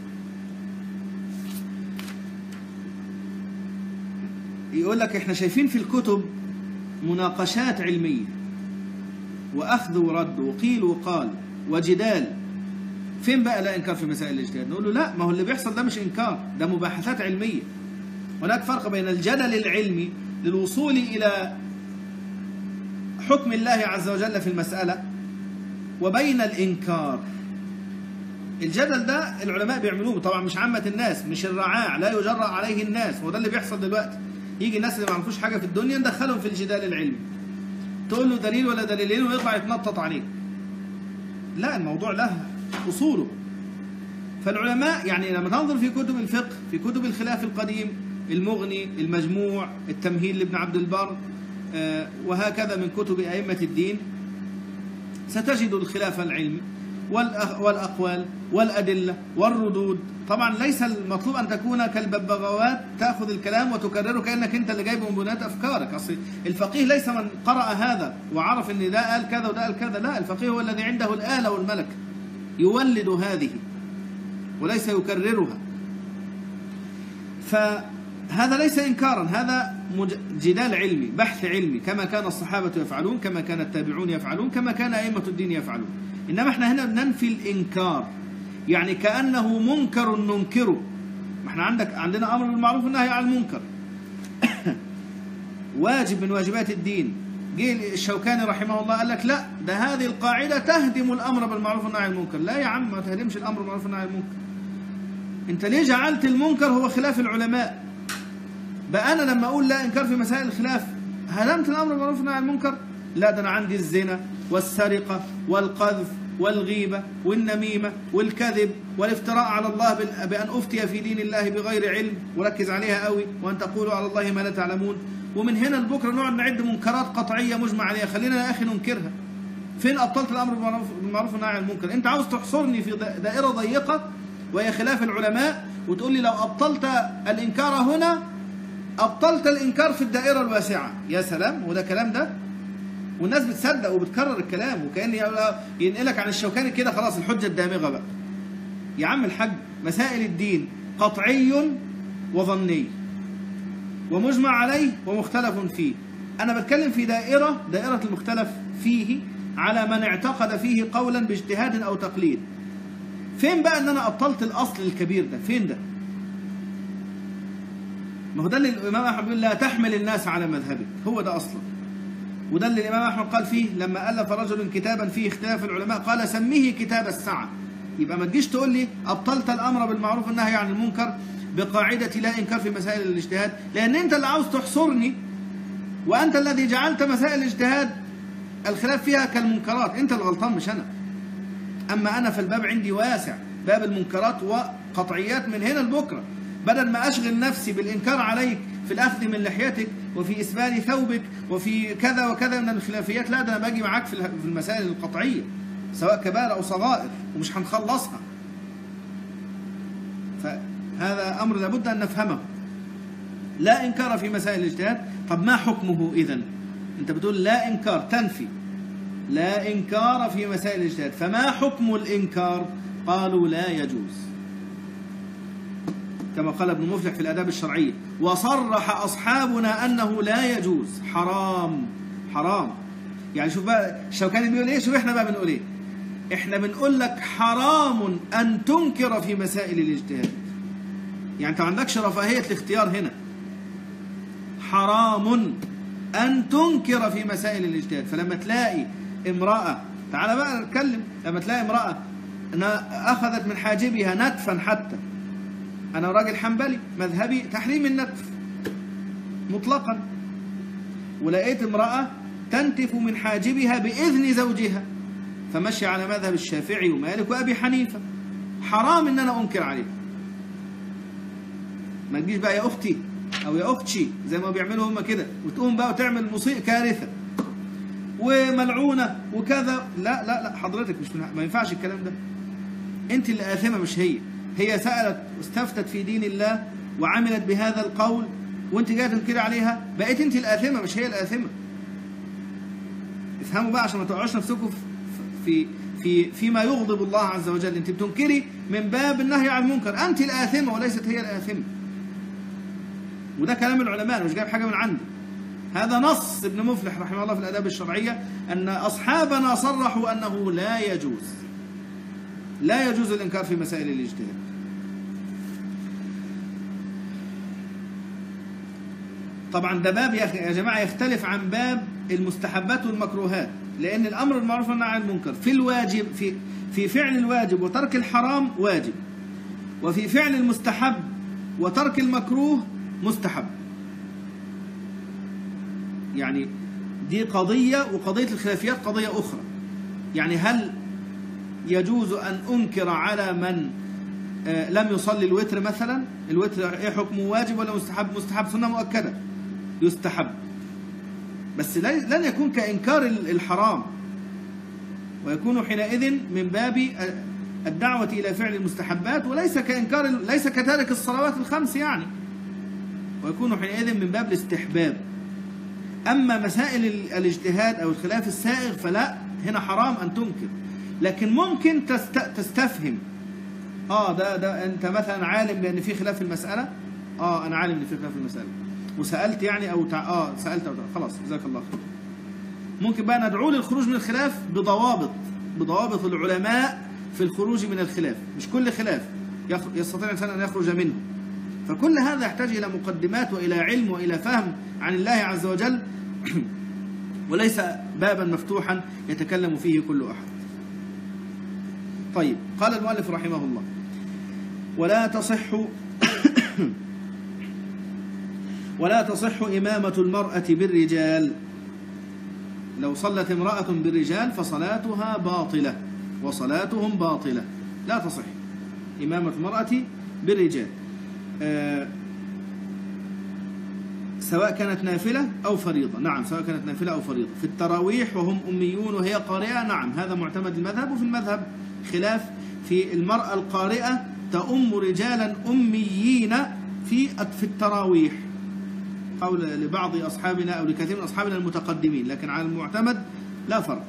S1: يقول لك إحنا شايفين في الكتب مناقشات علمية وأخذ ورد وقيل وقال وجدال، فين بقى لا إنكار في مسائل الاجتهاد؟ نقول له لا، ما هو اللي بيحصل ده مش إنكار، ده مباحثات علمية. هناك فرق بين الجدل العلمي للوصول إلى حكم الله عز وجل في المسألة وبين الإنكار. الجدل ده العلماء بيعملوه طبعا، مش عامة الناس، مش الرعاع، لا يجرأ عليه الناس، وده اللي بيحصل دلوقتي. يجي الناس اللي ما يعرفوش حاجة في الدنيا ندخلهم في الجدال العلمي، تقول له دليل ولا دليلين ويطلع يتنطط عليه. لا، الموضوع له أصوله. فالعلماء يعني لما تنظر في كتب الفقه، في كتب الخلاف القديم، المغني، المجموع، التمهيد لابن عبد البر، وهكذا من كتب أئمة الدين، ستجد الخلاف العلمي والأقوال والأدلة والردود. طبعا ليس المطلوب أن تكون كالببغاوات تأخذ الكلام وتكرره كأنك أنت اللي جايبه من بنات أفكارك. أصل الفقيه ليس من قرأ هذا وعرف أن ده قال كذا وده قال كذا، لا، الفقيه هو الذي عنده الآلة والملك يولد هذه وليس يكررها. فهذا ليس إنكارا، هذا جدال علمي، بحث علمي، كما كان الصحابة يفعلون، كما كان التابعون يفعلون، كما كان أئمة الدين يفعلون. إنما احنا هنا بننفي الإنكار، يعني كأنه منكر ننكره. ما احنا عندك عندنا أمر بالمعروف والنهي عن المنكر واجب من واجبات الدين. جه الشوكاني رحمه الله قال لك لا، ده هذه القاعدة تهدم الأمر بالمعروف والنهي عن المنكر. لا يا عم، ما تهدمش الأمر بالمعروف والنهي عن المنكر. أنت ليه جعلت المنكر هو خلاف العلماء؟ بقى أنا لما أقول لا إنكار في مسائل الخلاف هدمت الأمر بالمعروف والنهي عن المنكر؟ لا، ده أنا عندي الزنا والسرقة والقذف والغيبة والنميمة والكذب والافتراء على الله بأن أفتي في دين الله بغير علم، وركز عليها قوي، وأن تقولوا على الله ما لا تعلمون. ومن هنا لبكره نقعد نعد منكرات قطعية مجمع عليها، خلينا يا أخي ننكرها. فين أبطلت الأمر بالمعروف والنهي عن المنكر؟ أنت عاوز تحصرني في دائرة ضيقة وهي خلاف العلماء، وتقول لي لو أبطلت الإنكار هنا أبطلت الإنكار في الدائرة الواسعة. يا سلام، وده كلام ده؟ والناس بتصدق وبتكرر الكلام، وكأن ينقلك عن الشوكاني كده خلاص الحجة الدامغة بقى. يا عم الحج، مسائل الدين قطعي وظني ومجمع عليه ومختلف فيه. أنا بتكلم في دائرة دائرة المختلف فيه على من اعتقد فيه قولا باجتهاد أو تقليد. فين بقى أن أنا أبطلت الأصل الكبير ده؟ فين ده؟ ما هو ده اللي الإمام أحمد بيقول لا تحمل الناس على مذهبك، هو ده أصلا. وده اللي الإمام أحمد قال فيه لما ألف رجل كتابا فيه اختلاف العلماء قال سميه كتاب السعة. يبقى ما تجيش تقول لي أبطلت الأمر بالمعروف والنهي عن المنكر بقاعدة لا إنكار في مسائل الاجتهاد، لأن أنت اللي عاوز تحصرني، وأنت الذي جعلت مسائل الاجتهاد الخلاف فيها كالمنكرات. أنت الغلطان مش أنا. أما أنا فالباب عندي واسع، باب المنكرات وقطعيات من هنا لبكرة. بدل ما أشغل نفسي بالإنكار عليك في الأخذ من لحيتك وفي إسبال ثوبك وفي كذا وكذا من الخلافيات، لا، ده أنا باجي معاك في المسائل القطعية سواء كبائر أو صغائر، ومش هنخلصها. فهذا أمر لابد أن نفهمه. لا إنكار في مسائل الاجتهاد. طب ما حكمه إذن؟ أنت بتقول لا إنكار، تنفي لا إنكار في مسائل الاجتهاد، فما حكم الإنكار؟ قالوا لا يجوز. كما قال ابن مفلح في الآداب الشرعية. وصرح أصحابنا أنه لا يجوز، حرام حرام. يعني شوف بقى الشوكاني بيقول إيه، شوف إحنا بقى بنقول إيه. إحنا بنقول لك حرام أن تنكر في مسائل الاجتهاد. يعني أنت ما عندكش رفاهية الاختيار هنا. حرام أن تنكر في مسائل الاجتهاد. فلما تلاقي امرأة، تعال بقى نتكلم، لما تلاقي امرأة أخذت من حاجبها نتفا، حتى أنا راجل حنبلي مذهبي تحريم النتف مطلقا، ولقيت امرأة تنتف من حاجبها بإذن زوجها، فمشي على مذهب الشافعي ومالك وأبي حنيفة، حرام إن أنا أنكر عليه. ما تجيش بقى يا أختي أو يا أختشي زي ما بيعملوا هم كده، وتقوم بقى وتعمل مصيبة كارثة وملعونة وكذا. لا لا لا حضرتك مش من... ما ينفعش الكلام ده. أنت اللي آثمة مش هي. هي سألت واستفتت في دين الله وعملت بهذا القول، وأنت جاية تنكري عليها، بقيت أنت الآثمة مش هي الآثمة. افهموا بقى عشان ما تقعوش نفسكم في في فيما يغضب الله عز وجل. أنت بتنكري من باب النهي عن المنكر، أنت الآثمة وليست هي الآثمة. وده كلام العلماء، مش جايب حاجة من عندي. هذا نص ابن مفلح رحمه الله في الآداب الشرعية، أن أصحابنا صرحوا أنه لا يجوز لا يجوز الإنكار في مسائل الاجتهاد. طبعا ده باب يا جماعة يختلف عن باب المستحبات والمكروهات، لأن الأمر بالمعروف والنهي عن المنكر في الواجب، في في فعل الواجب وترك الحرام واجب، وفي فعل المستحب وترك المكروه مستحب. يعني دي قضية، وقضية الخلافيات قضية أخرى. يعني هل يجوز أن أنكر على من لم يصلي الوتر مثلا؟ الوتر إيه حكمه، واجب ولا مستحب؟ مستحب، سنة مؤكدة، يستحب، بس لن يكون كإنكار الحرام، ويكون حينئذ من باب الدعوة إلى فعل المستحبات، وليس كإنكار، ليس كتارك الصلوات الخمس يعني، ويكون حينئذ من باب الاستحباب. أما مسائل الاجتهاد أو الخلاف السائغ فلا، هنا حرام أن تنكر. لكن ممكن تستفهم، آه ده ده أنت مثلا عالم بأن في خلاف في المسألة، آه أنا عالم أن في خلاف في المسألة وسألت يعني، أو تع... آه سألت أو تع... خلاص جزاك الله خير. ممكن بقى ندعو للخروج من الخلاف بضوابط بضوابط العلماء في الخروج من الخلاف. مش كل خلاف يستطيع الإنسان أن يخرج منه، فكل هذا يحتاج إلى مقدمات وإلى علم وإلى فهم عن الله عز وجل، وليس بابا مفتوحا يتكلم فيه كل أحد. طيب، قال المؤلف رحمه الله: ولا تصح ولا تصح إمامة المرأة بالرجال. لو صلت امرأة بالرجال فصلاتها باطلة وصلاتهم باطلة، لا تصح إمامة المرأة بالرجال، آه سواء كانت نافلة أو فريضة. نعم، سواء كانت نافلة أو فريضة. في التراويح وهم أميون وهي قارئة، نعم هذا معتمد المذهب. وفي المذهب خلاف في المرأة القارئة تؤم رجالا أميين في في التراويح، قول لبعض أصحابنا أو لكثير من أصحابنا المتقدمين، لكن على المعتمد لا فرق.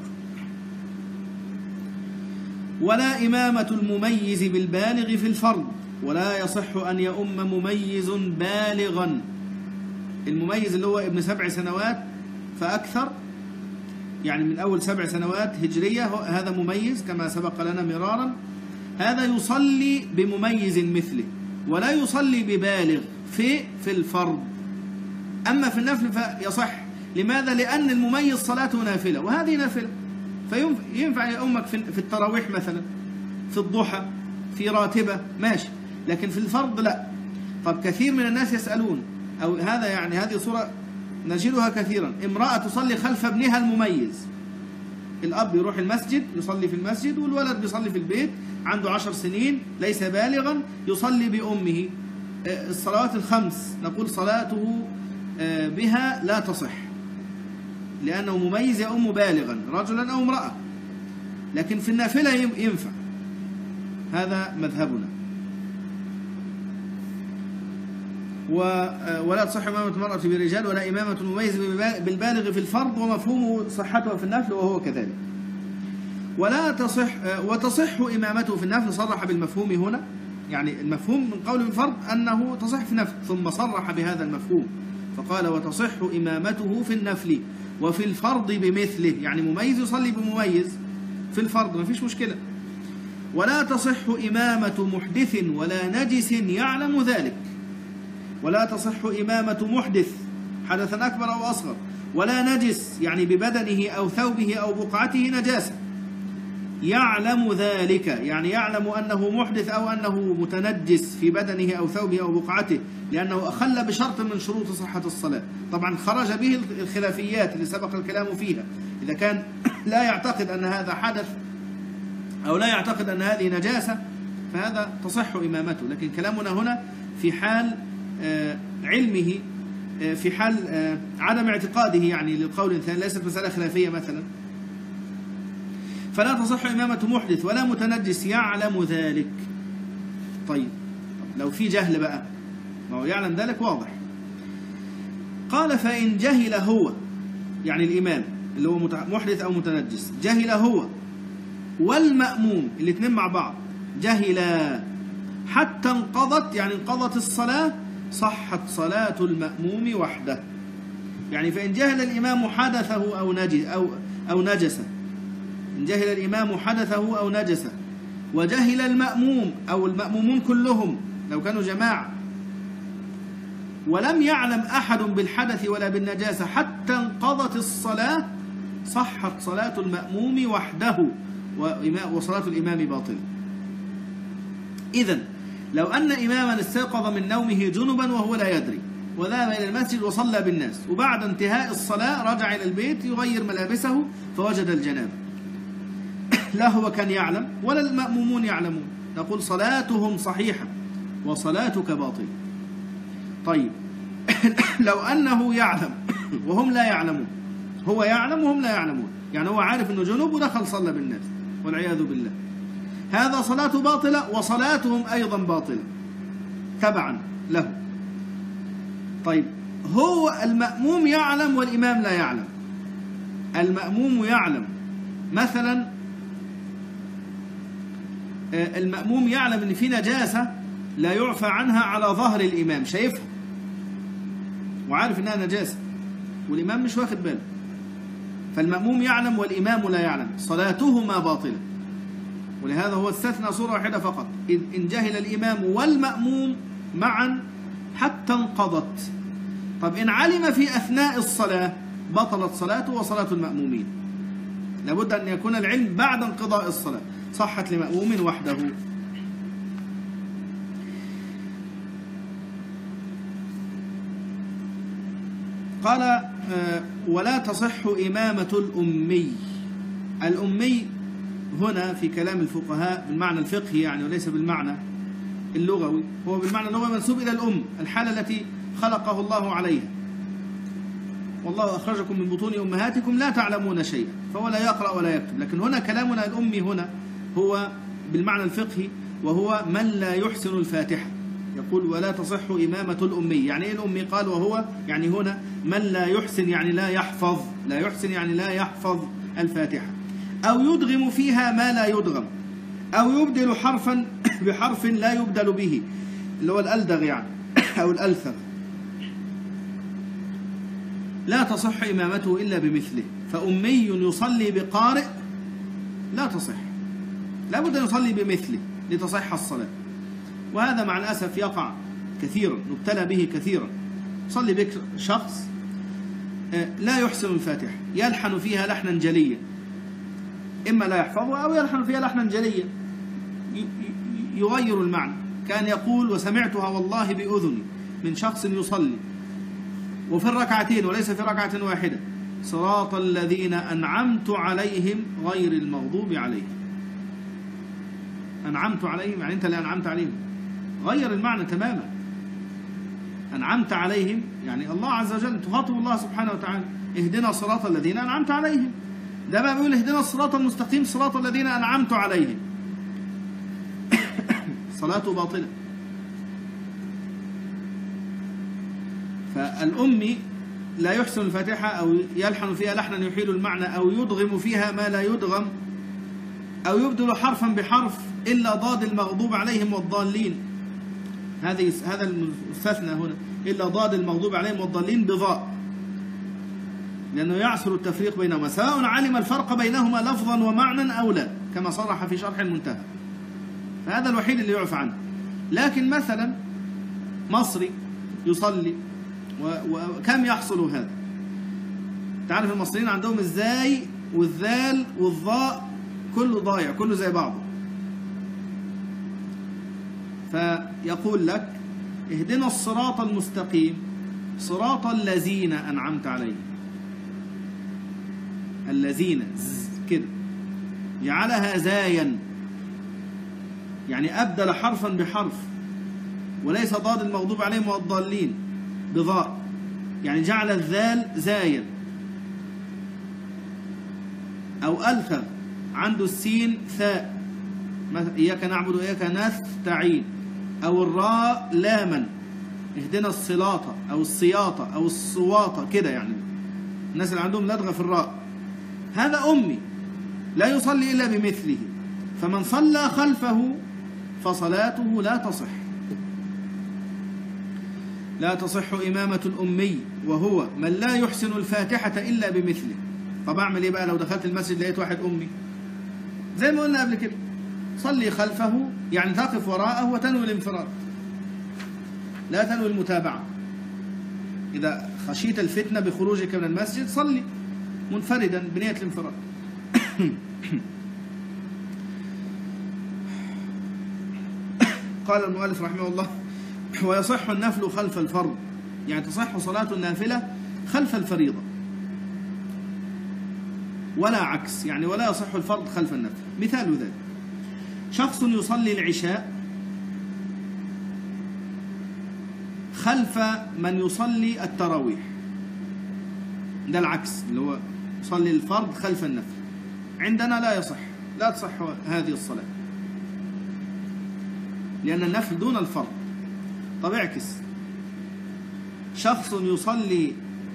S1: ولا إمامة المميز بالبالغ في الفرض، ولا يصح أن يؤم مميز بالغا. المميز اللي هو ابن سبع سنوات فأكثر، يعني من أول سبع سنوات هجرية، هذا مميز كما سبق لنا مرارا. هذا يصلي بمميز مثله، ولا يصلي ببالغ في في الفرض. أما في النفل فيصح. لماذا؟ لأن المميز صلاته نافلة وهذه نافلة، فينفع يؤمك في التراويح مثلا، في الضحى، في راتبة، ماشي، لكن في الفرض لا. طب كثير من الناس يسألون، أو هذا يعني هذه صورة نجدها كثيرا، امرأة تصلي خلف ابنها المميز. الأب يروح المسجد يصلي في المسجد، والولد بيصلي في البيت، عنده عشر سنين ليس بالغا، يصلي بأمه الصلوات الخمس. نقول صلاته بها لا تصح، لأنه مميز يؤم بالغا رجلا أو امرأة، لكن في النافلة ينفع. هذا مذهبنا. ولا تصح إمامة المرأة بالرجال، ولا إمامة المميز بالبالغ في الفرض، ومفهومه صحته في النفل وهو كذلك. ولا تصح وتصح إمامته في النفل، صرح بالمفهوم هنا، يعني المفهوم من قول بالفرض أنه تصح في النفل، ثم صرح بهذا المفهوم فقال وتصح إمامته في النفل وفي الفرض بمثله، يعني مميز يصلي بمميز في الفرض ما فيش مشكلة. ولا تصح إمامة محدث ولا نجس يعلم ذلك، ولا تصح إمامة محدث حدثا أكبر أو أصغر، ولا نجس يعني ببدنه أو ثوبه أو بقعته نجاسة يعلم ذلك، يعني يعلم أنه محدث أو أنه متنجس في بدنه أو ثوبه أو بقعته لأنه أخل بشرط من شروط صحة الصلاة. طبعا خرج به الخلافيات اللي سبق الكلام فيها، إذا كان لا يعتقد أن هذا حدث أو لا يعتقد أن هذه نجاسة فهذا تصح إمامته. لكن كلامنا هنا في حال علمه، في حال عدم اعتقاده يعني للقول الثاني، ليست مسألة خلافية مثلا. فلا تصح إمامة محدث ولا متنجس يعلم ذلك. طيب لو في جهل بقى، ما هو يعلم ذلك واضح. قال فإن جهل هو، يعني الإمام اللي هو محدث أو متنجس، جهل هو والمأموم الاثنين مع بعض، جهل حتى انقضت، يعني انقضت الصلاة، صحت صلاة المأموم وحده. يعني فإن جهل الإمام حدثه أو نجس أو أو نجسه، إن جهل الإمام حدثه أو نجسه وجهل المأموم أو المأمومون كلهم لو كانوا جماعة ولم يعلم أحد بالحدث ولا بالنجاسة حتى انقضت الصلاة، صحت صلاة المأموم وحده وصلاة الإمام باطلة. إذن لو أن إماما استيقظ من نومه جنبا وهو لا يدري وذهب إلى المسجد وصلى بالناس، وبعد انتهاء الصلاة رجع إلى البيت يغير ملابسه فوجد الجنابة، لا هو كان يعلم ولا المأمومون يعلمون، نقول صلاتهم صحيحة وصلاتك باطلة. طيب لو أنه يعلم وهم لا يعلمون، هو يعلم وهم لا يعلمون، يعني هو عارف أنه جنوب ودخل صلى بالناس والعياذ بالله، هذا صلاته باطلة وصلاتهم أيضا باطلة تبعا له. طيب هو المأموم يعلم والإمام لا يعلم، المأموم يعلم مثلا، المأموم يعلم أن في نجاسة لا يعفى عنها على ظهر الإمام، شايفها وعارف أنها نجاسة والإمام مش واخد باله، فالمأموم يعلم والإمام لا يعلم، صلاتهما باطلة. ولهذا هو استثنى صورة واحدة فقط، إن جهل الإمام والمأموم معا حتى انقضت. طب إن علم في أثناء الصلاة بطلت صلاته وصلاة المأمومين، لابد أن يكون العلم بعد انقضاء الصلاة، صحت لمأموم وحده. قال ولا تصح إمامة الأمي. الأمي هنا في كلام الفقهاء بالمعنى الفقهي يعني وليس بالمعنى اللغوي، هو بالمعنى اللغوي منسوب إلى الأم، الحالة التي خلقه الله عليها، والله أخرجكم من بطون أمهاتكم لا تعلمون شيئا، فهو لا يقرأ ولا يكتب. لكن هنا كلامنا الأمي هنا هو بالمعنى الفقهي، وهو من لا يحسن الفاتحة. يقول ولا تصح إمامة الأمي، يعني إيه الأمي؟ قال وهو يعني هنا من لا يحسن، يعني لا يحفظ، لا يحسن يعني لا يحفظ الفاتحة، أو يدغم فيها ما لا يدغم، أو يبدل حرفا بحرف لا يبدل به، اللي هو الألدغ يعني أو الألثغ، لا تصح إمامته إلا بمثله. فأمي يصلي بقارئ لا تصح، لا بد أن يصلي بمثله لتصح الصلاة. وهذا مع الأسف يقع كثيرا، نبتلى به كثيرا. صلي بك شخص لا يحسن الفاتحة، يلحن فيها لحنا جليا، إما لا يحفظها أو يلحن فيها لحنا جليا يغير المعنى. كان يقول وسمعتها والله بأذني من شخص يصلي وفي الركعتين وليس في ركعة واحدة، صراط الذين أنعمت عليهم غير المغضوب عليهم. أنعمت عليهم يعني أنت اللي أنعمت عليهم، غير المعنى تماما. أنعمت عليهم يعني الله عز وجل، تخاطب الله سبحانه وتعالى اهدنا صراط الذين أنعمت عليهم، ده بقى بيقول اهدنا الصراط المستقيم صراط الذين أنعمت عليهم، صلاته باطلة. فالأمي لا يحسن الفاتحة أو يلحن فيها لحنا يحيل المعنى أو يدغم فيها ما لا يدغم، أو يبدل حرفا بحرف إلا ضاد المغضوب عليهم والضالين. هذه هذا المستثنى هنا، إلا ضاد المغضوب عليهم والضالين بضاء، لأنه يعسر التفريق بينهما، سواء علم الفرق بينهما لفظا ومعنى أو لا، كما صرح في شرح المنتهى. فهذا الوحيد اللي يعرف عنه. لكن مثلا مصري يصلي وكم يحصل هذا؟ تعرف المصريين عندهم الزاي والذال والضاء كله ضايع، كله زي بعضه. فيقول لك اهدنا الصراط المستقيم صراط الذين أنعمت عليهم. الذين كده جعلها زايا، يعني أبدل حرفا بحرف، وليس ضاد المغضوب عليهم والضالين بضاء، يعني جعل الذال زايا. أو ألفظ عنده السين ثاء، إياك نعبد وإياك نستعين. أو الراء لاما، اهدنا الصلاطة أو الصياطة أو الصواطة كده، يعني الناس اللي عندهم لدغة في الراء. هذا أمي لا يصلي إلا بمثله، فمن صلى خلفه فصلاته لا تصح. لا تصح إمامة الأمي وهو من لا يحسن الفاتحة إلا بمثله. طب أعمل إيه بقى لو دخلت المسجد لقيت واحد أمي؟ زي ما قلنا قبل كده، صلي خلفه، يعني تقف وراءه وتنوي الانفراد، لا تنوي المتابعة. إذا خشيت الفتنة بخروجك من المسجد صلي منفردا بنية الانفراد. قال المؤلف رحمه الله: ويصح النفل خلف الفرض، يعني تصح صلاة النافلة خلف الفريضة ولا عكس، يعني ولا يصح الفرض خلف النفل. مثال ذلك شخص يصلي العشاء خلف من يصلي التراويح، ده العكس، اللي هو يصلي الفرض خلف النفل. عندنا لا يصح، لا تصح هذه الصلاة، لأن النفل دون الفرض. طب اعكس، شخص يصلي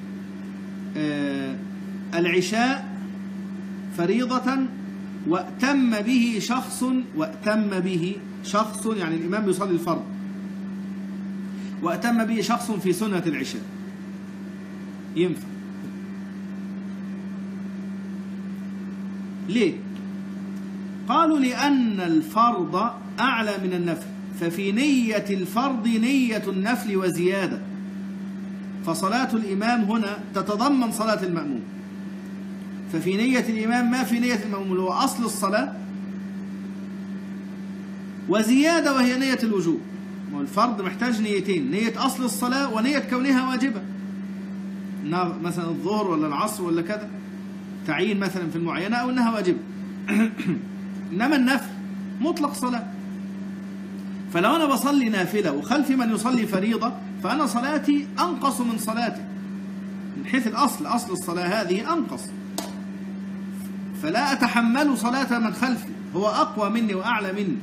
S1: العشاء فريضة وأتم به شخص وأتم به شخص يعني الإمام يصلي الفرض وأتم به شخص في سنة العشاء، ينفع. ليه؟ قالوا لأن الفرض أعلى من النفل، ففي نية الفرض نية النفل وزيادة، فصلاة الإمام هنا تتضمن صلاة المأموم، ففي نية الإمام ما في نية المأموم اللي هو أصل الصلاة، وزيادة وهي نية الوجوب. والفرض محتاج نيتين، نية أصل الصلاة ونية كونها واجبة، إنها مثلا الظهر ولا العصر ولا كذا، تعيين مثلا في المعينة، أو إنها واجبة. إنما النفل مطلق صلاة، فلو أنا بصلي نافلة وخلفي من يصلي فريضة فأنا صلاتي أنقص من صلاتي من حيث الأصل، أصل الصلاة هذه أنقص، فلا أتحمل صلاة من خلفي، هو أقوى مني وأعلى مني.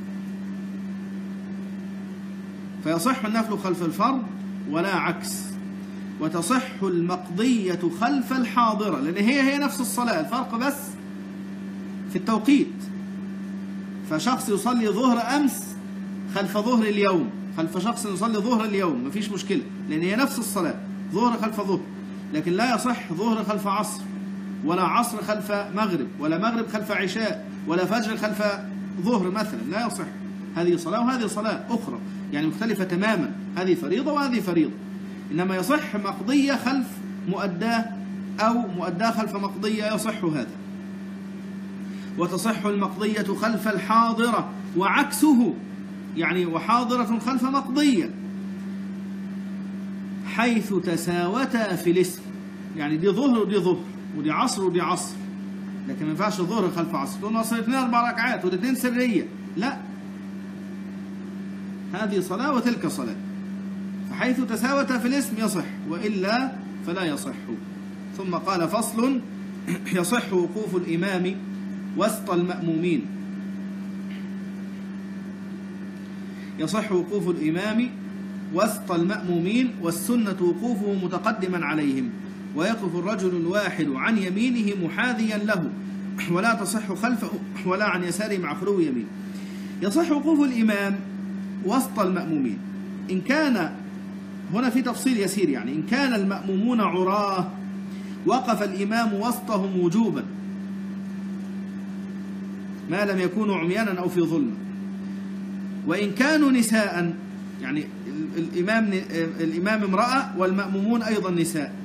S1: فيصح النفل خلف الفرض ولا عكس. وتصح المقضية خلف الحاضرة، لأن هي هي نفس الصلاة، الفرق بس في التوقيت. فشخص يصلي ظهر أمس خلف ظهر اليوم، خلف شخص يصلي ظهر اليوم مفيش مشكلة، لأن هي نفس الصلاة، ظهر خلف ظهر. لكن لا يصح ظهر خلف عصر، ولا عصر خلف مغرب، ولا مغرب خلف عشاء، ولا فجر خلف ظهر مثلا، لا يصح. هذه صلاة وهذه صلاة أخرى، يعني مختلفة تماما، هذه فريضة وهذه فريضة. إنما يصح مقضية خلف مؤداة، أو مؤداة خلف مقضية، يصح هذا. وتصح المقضية خلف الحاضرة وعكسه، يعني وحاضرة خلف مقضية، حيث تساوتا في الاسم، يعني دي ظهر ودي ظهر، ودي عصر ودي عصر، لكن ما ينفعش ظهر خلف عصر تقول نصلي اثنين أربع ركعات والاثنين سرية، لا، هذه صلاة وتلك صلاة. فحيث تساوتا في الاسم يصح، وإلا فلا يصح. ثم قال: فصل: يصح وقوف الإمام وسط المأمومين. يصح وقوف الإمام وسط المأمومين، والسنة وقوفه متقدما عليهم، ويقف الرجل الواحد عن يمينه محاذيا له، ولا تصح خلفه ولا عن يساره مع خلو يمين. يصح وقوف الإمام وسط المأمومين إن كان، هنا في تفصيل يسير، يعني إن كان المأمومون عراه وقف الإمام وسطهم وجوبا ما لم يكونوا عميانا أو في ظلم. وإن كانوا نساء، يعني الإمام الإمام امرأة والمأمومون أيضا نساء،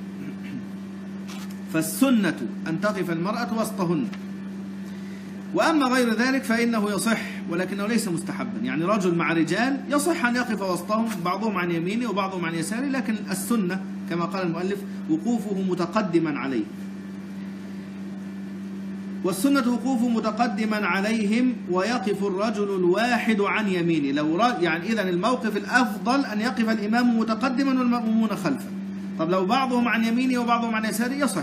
S1: فالسنة أن تقف المرأة وسطهن. وأما غير ذلك فإنه يصح ولكنه ليس مستحبا، يعني رجل مع رجال يصح أن يقف وسطهم بعضهم عن يمينه وبعضهم عن يساره، لكن السنة كما قال المؤلف وقوفه متقدما عليه. والسنة وقوفه متقدما عليهم ويقف الرجل الواحد عن يمينه. لو يعني إذن الموقف الأفضل أن يقف الإمام متقدما والمأمومون خلفه. طب لو بعضهم عن يمينه وبعضهم عن يساره يصح.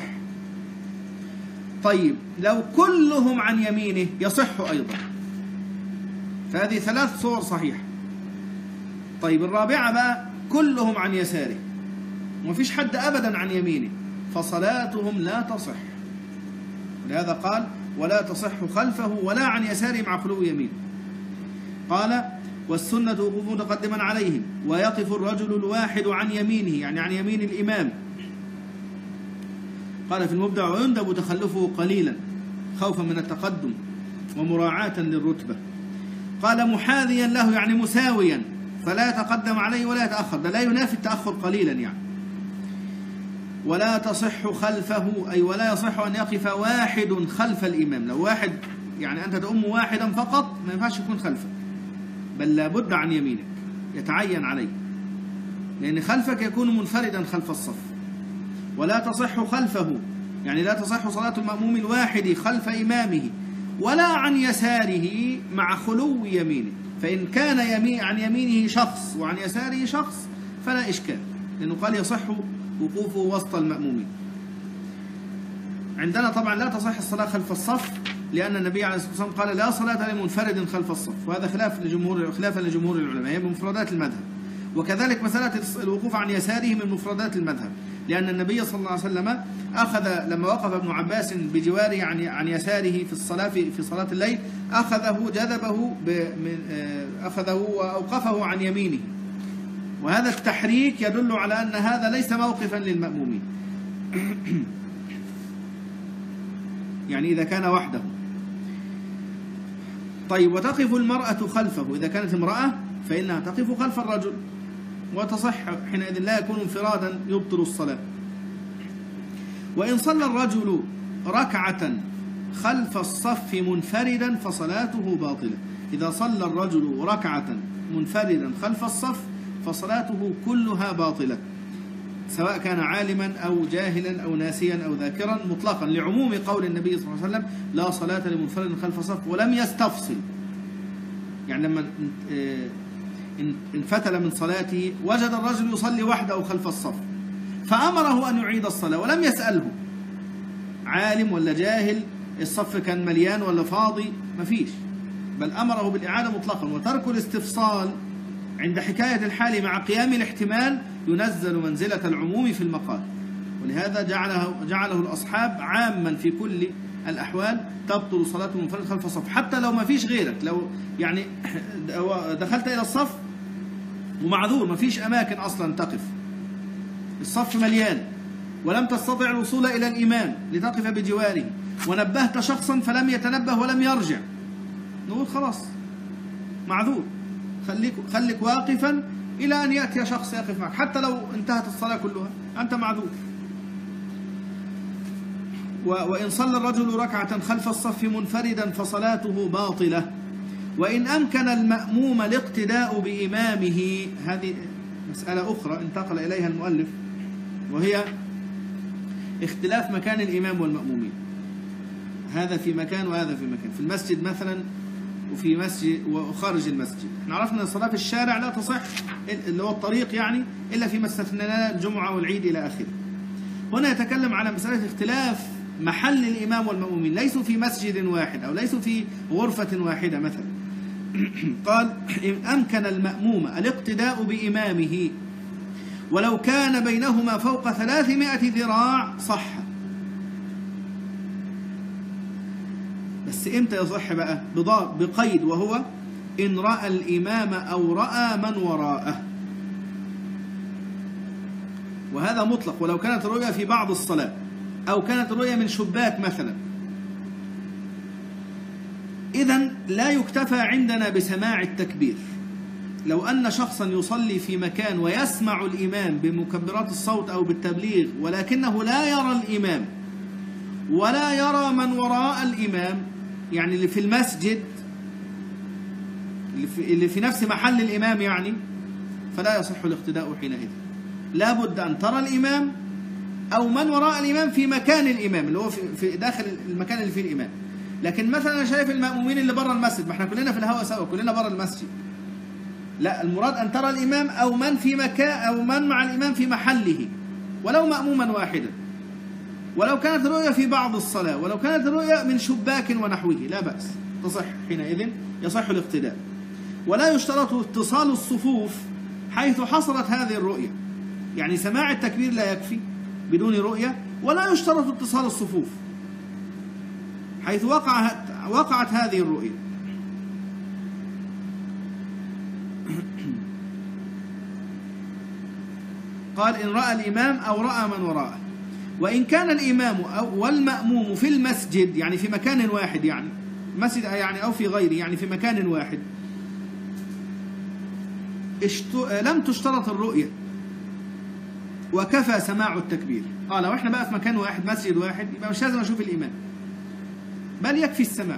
S1: طيب لو كلهم عن يمينه يصح أيضا. فهذه ثلاث صور صحيحة. طيب الرابعة بقى كلهم عن يساره ومفيش حد أبدا عن يمينه، فصلاتهم لا تصح. لهذا قال ولا تصح خلفه ولا عن يساره مع خلو يمين. قال والسنة وقوف متقدما عليهم ويقف الرجل الواحد عن يمينه، يعني عن يمين الإمام. قال في المبدع ويندب تخلفه قليلا خوفا من التقدم ومراعاة للرتبة. قال محاذيا له، يعني مساويا، فلا يتقدم عليه ولا يتأخر، ده لا ينافي التأخر قليلا يعني. ولا تصح خلفه، أي ولا يصح أن يقف واحد خلف الإمام. لو واحد يعني أنت تؤم واحدا فقط ما ينفعش يكون خلفك، بل لابد عن يمينك، يتعين عليه، لأن خلفك يكون منفردا خلف الصف. ولا تصح خلفه، يعني لا تصح صلاة المأموم الواحد خلف إمامه ولا عن يساره مع خلو يمينه. فإن كان يمين عن يمينه شخص وعن يساره شخص فلا إشكال، لأنه قال يصح وقوفه وسط المأمومين. عندنا طبعا لا تصح الصلاة خلف الصف، لأن النبي عليه الصلاة والسلام قال لا صلاة لمنفرد خلف الصف، وهذا خلاف لجمهور خلافا لجمهور العلماء، هي من مفردات المذهب. وكذلك مسألة الوقوف عن يساره من مفردات المذهب، لأن النبي صلى الله عليه وسلم أخذ لما وقف ابن عباس بجواره عن عن يساره في الصلاة في, في صلاة الليل، أخذه جذبه أخذه وأوقفه عن يمينه. وهذا التحريك يدل على أن هذا ليس موقفا للمأمومين يعني إذا كان وحده. طيب وتقف المرأة خلفه، إذا كانت امرأة فإنها تقف خلف الرجل وتصح حينئذ، لا يكون انفرادا يبطل الصلاة. وإن صلى الرجل ركعة خلف الصف منفردا فصلاته باطلة. إذا صلى الرجل ركعة منفردا خلف الصف فصلاته كلها باطلة، سواء كان عالما أو جاهلا أو ناسيا أو ذاكرا، مطلقا، لعموم قول النبي صلى الله عليه وسلم لا صلاة لمنفرد خلف صف، ولم يستفصل. يعني لما انفتل من صلاته وجد الرجل يصلي وحده خلف الصف فأمره أن يعيد الصلاة ولم يسأله عالم ولا جاهل، الصف كان مليان ولا فاضي، مفيش، بل أمره بالإعادة مطلقا. وترك الاستفصال عند حكاية الحال مع قيام الاحتمال ينزل منزلة العموم في المقال، ولهذا جعله, جعله الأصحاب عاما في كل الأحوال تبطل صلاة المنفرد خلف الصف، حتى لو ما فيش غيرك. لو يعني دخلت إلى الصف ومعذور ما فيش أماكن أصلا تقف، الصف مليان ولم تستطع الوصول إلى الإمام لتقف بجواره، ونبهت شخصا فلم يتنبه ولم يرجع، نقول خلاص معذور، خليك, خليك واقفا إلى أن يأتي شخص يقف معك، حتى لو انتهت الصلاة كلها أنت معذور. وإن صلى الرجل ركعة خلف الصف منفردا فصلاته باطلة. وإن أمكن المأموم الاقتداء بإمامه، هذه مسألة أخرى انتقل إليها المؤلف، وهي اختلاف مكان الإمام والمأمومين، هذا في مكان وهذا في مكان، في المسجد مثلا وفي مسجد وخارج المسجد. احنا عرفنا ان الصلاة في الشارع لا تصح، اللي هو الطريق يعني، إلا فيما استثنينا الجمعة والعيد إلى آخره. هنا يتكلم على مسألة اختلاف محل الإمام والمأمومين، ليسوا في مسجد واحد أو ليسوا في غرفة واحدة مثلا. قال إن أمكن المأموم الاقتداء بإمامه ولو كان بينهما فوق ثلاثمائة ذراع صح. بس إمتى يصح بقى؟ بقيد، وهو إن رأى الإمام أو رأى من وراءه، وهذا مطلق، ولو كانت الرؤيا في بعض الصلاة أو كانت الرؤيا من شباك مثلا. إذن لا يكتفى عندنا بسماع التكبير. لو أن شخصا يصلي في مكان ويسمع الإمام بمكبرات الصوت أو بالتبليغ، ولكنه لا يرى الإمام ولا يرى من وراء الإمام، يعني اللي في المسجد اللي في, اللي في نفس محل الإمام يعني، فلا يصح الاقتداء حينئذ. لا بد أن ترى الإمام أو من وراء الإمام في مكان الإمام، اللي هو في داخل المكان اللي فيه الإمام. لكن مثلا أنا شايف المأمومين اللي بره المسجد، ما احنا كلنا في الهواء سوا، كلنا بره المسجد. لا، المراد أن ترى الإمام أو من في مكان أو من مع الإمام في محله، ولو مأموما واحدا. ولو كانت الرؤيا في بعض الصلاة، ولو كانت الرؤيا من شباك ونحوه، لا بأس، تصح حينئذ، يصح الاقتداء. ولا يشترط اتصال الصفوف حيث حصلت هذه الرؤيا، يعني سماع التكبير لا يكفي بدون رؤية، ولا يشترط اتصال الصفوف حيث وقعت, وقعت هذه الرؤيا. قال إن رأى الإمام أو رأى من وراءه. وإن كان الإمام أو والمأموم في المسجد، يعني في مكان واحد، يعني مسجد يعني أو في غيره، يعني في مكان واحد، لم تشترط الرؤية وكفى سماع التكبير. اه لو احنا بقى في مكان واحد، مسجد واحد، يبقى مش لازم اشوف الإمام، بل يكفي السماع.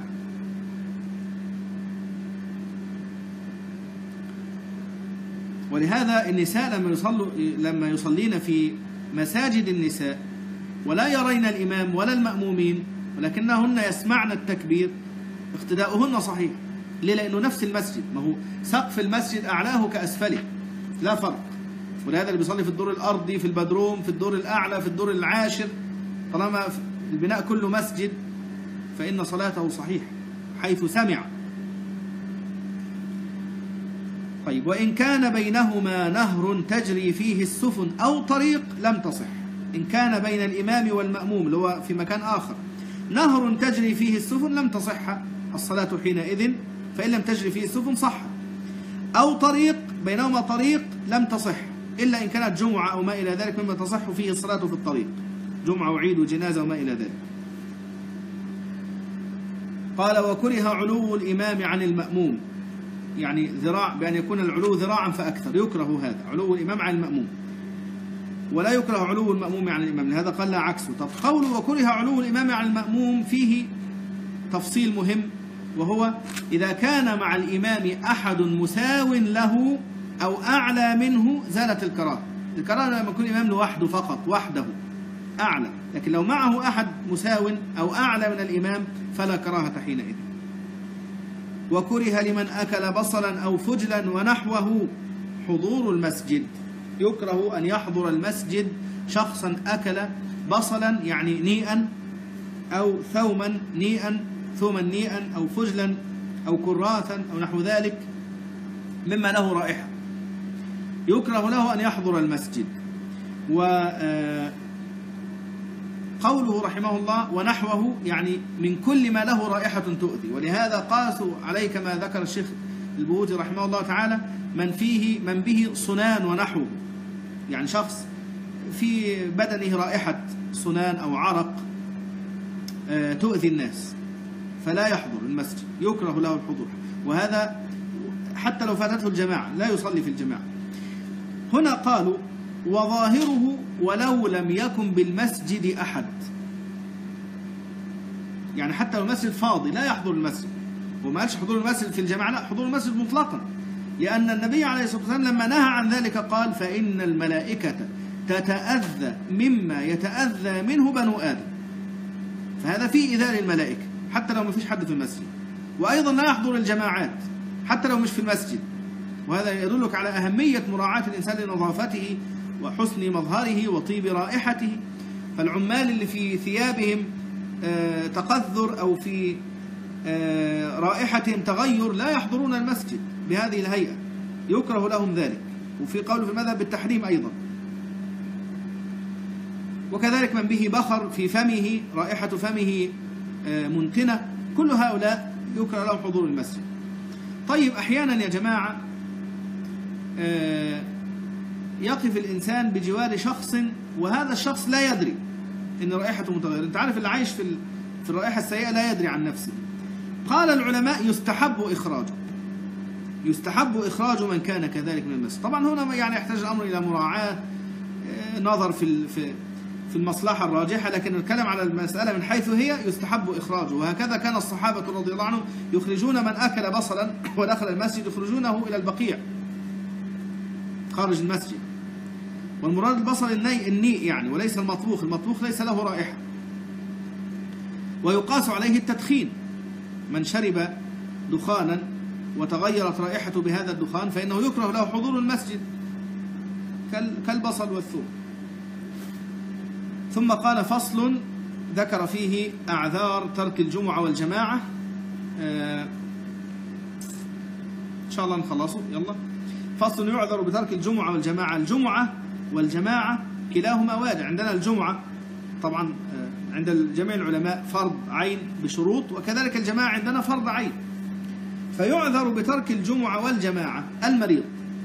S1: ولهذا النساء لما يصلوا لما يصلين في مساجد النساء ولا يرين الإمام ولا المأمومين، ولكنهن يسمعن التكبير، اقتداؤهن صحيح. ليه؟ لأنه نفس المسجد، ما هو سقف المسجد أعلاه كأسفله، لا فرق. ولهذا اللي بيصلي في الدور الأرضي، في البدروم، في الدور الأعلى، في الدور العاشر، طالما البناء كله مسجد فإن صلاته صحيح حيث سمع. طيب، وإن كان بينهما نهر تجري فيه السفن أو طريق لم تصح. إن كان بين الإمام والمأموم اللي هو في مكان آخر نهر تجري فيه السفن لم تصح الصلاة حينئذ، فإن لم تجري فيه السفن صح. أو طريق، بينهما طريق لم تصح، إلا إن كانت جمعة أو ما إلى ذلك مما تصح فيه الصلاة في الطريق، جمعة وعيد وجنازة وما إلى ذلك. قال وكره علو الإمام عن المأموم، يعني ذراع، بأن يكون العلو ذراعا فأكثر، يكره هذا علو الإمام عن المأموم، ولا يكره علو المأموم عن الإمام، لهذا قال لا عكسه. طب قوله وكره علو الإمام عن المأموم فيه تفصيل مهم، وهو إذا كان مع الإمام أحد مساو له أو أعلى منه زالت الكراهة. الكراهة لما يكون الإمام لوحده فقط، وحده أعلى، لكن لو معه أحد مساو أو أعلى من الإمام فلا كراهة حينئذ. وكره لمن أكل بصلا أو فجلا ونحوه حضور المسجد، يكره أن يحضر المسجد شخصا أكل بصلا يعني نيئا، أو ثوما نيئا ثوما نيئا، أو فجلا أو كراثا أو نحو ذلك مما له رائحة، يكره له أن يحضر المسجد. وقوله رحمه الله ونحوه يعني من كل ما له رائحة تؤذي، ولهذا قاسوا عليه كما ذكر الشيخ البهوتي رحمه الله تعالى من فيه من به صنان ونحوه، يعني شخص في بدنه رائحة صنان أو عرق تؤذي الناس فلا يحضر المسجد، يكره له الحضور، وهذا حتى لو فاتته الجماعة لا يصلي في الجماعة. هنا قالوا وظاهره ولو لم يكن بالمسجد أحد، يعني حتى لو المسجد فاضي لا يحضر المسجد. وما قالش حضور المسجد في الجماعة، لا، حضور المسجد مطلقا، لأن النبي عليه الصلاة والسلام لما نهى عن ذلك قال فإن الملائكة تتأذى مما يتأذى منه بنو آدم، فهذا فيه إيذاء للملائكة حتى لو ما فيش حد في المسجد. وأيضا لا يحضر الجماعات حتى لو مش في المسجد، وهذا يدلك على أهمية مراعاة الإنسان لنظافته وحسن مظهره وطيب رائحته. فالعمال اللي في ثيابهم تقذر أو في رائحتهم تغير لا يحضرون المسجد بهذه الهيئة، يكره لهم ذلك. وفي قول في المذهب بالتحريم أيضا. وكذلك من به بخر في فمه، رائحة فمه منتنة كل هؤلاء يكره لهم حضور المسجد. طيب أحيانا يا جماعة يقف الإنسان بجوار شخص وهذا الشخص لا يدري إن رائحته متغيرة. أنت عارف اللي عايش في في الرائحة السيئة لا يدري عن نفسه. قال العلماء يستحب إخراجه، يستحب إخراج من كان كذلك من المسجد. طبعا هنا يعني يحتاج الأمر إلى مراعاة نظر في في في المصلحة الراجحة، لكن نتكلم على المسألة من حيث هي يستحب إخراجه. وهكذا كان الصحابة رضي الله عنهم يخرجون من أكل بصلا ودخل المسجد يخرجونه إلى البقيع خارج المسجد. والمراد البصل الني النيء يعني، وليس المطبوخ. المطبوخ ليس له رائحة. ويقاس عليه التدخين، من شرب دخانا وتغيرت رائحته بهذا الدخان فإنه يكره له حضور المسجد كالبصل والثوم. ثم قال فصل ذكر فيه أعذار ترك الجمعة والجماعة. آه إن شاء الله نخلصه يلا. فصل يعذر بترك الجمعة والجماعة. الجمعة والجماعة كلاهما واجب. عندنا الجمعة طبعا آه عند جميع العلماء فرض عين بشروط، وكذلك الجماعة عندنا فرض عين. فيعذر بترك الجمعة والجماعة المريض،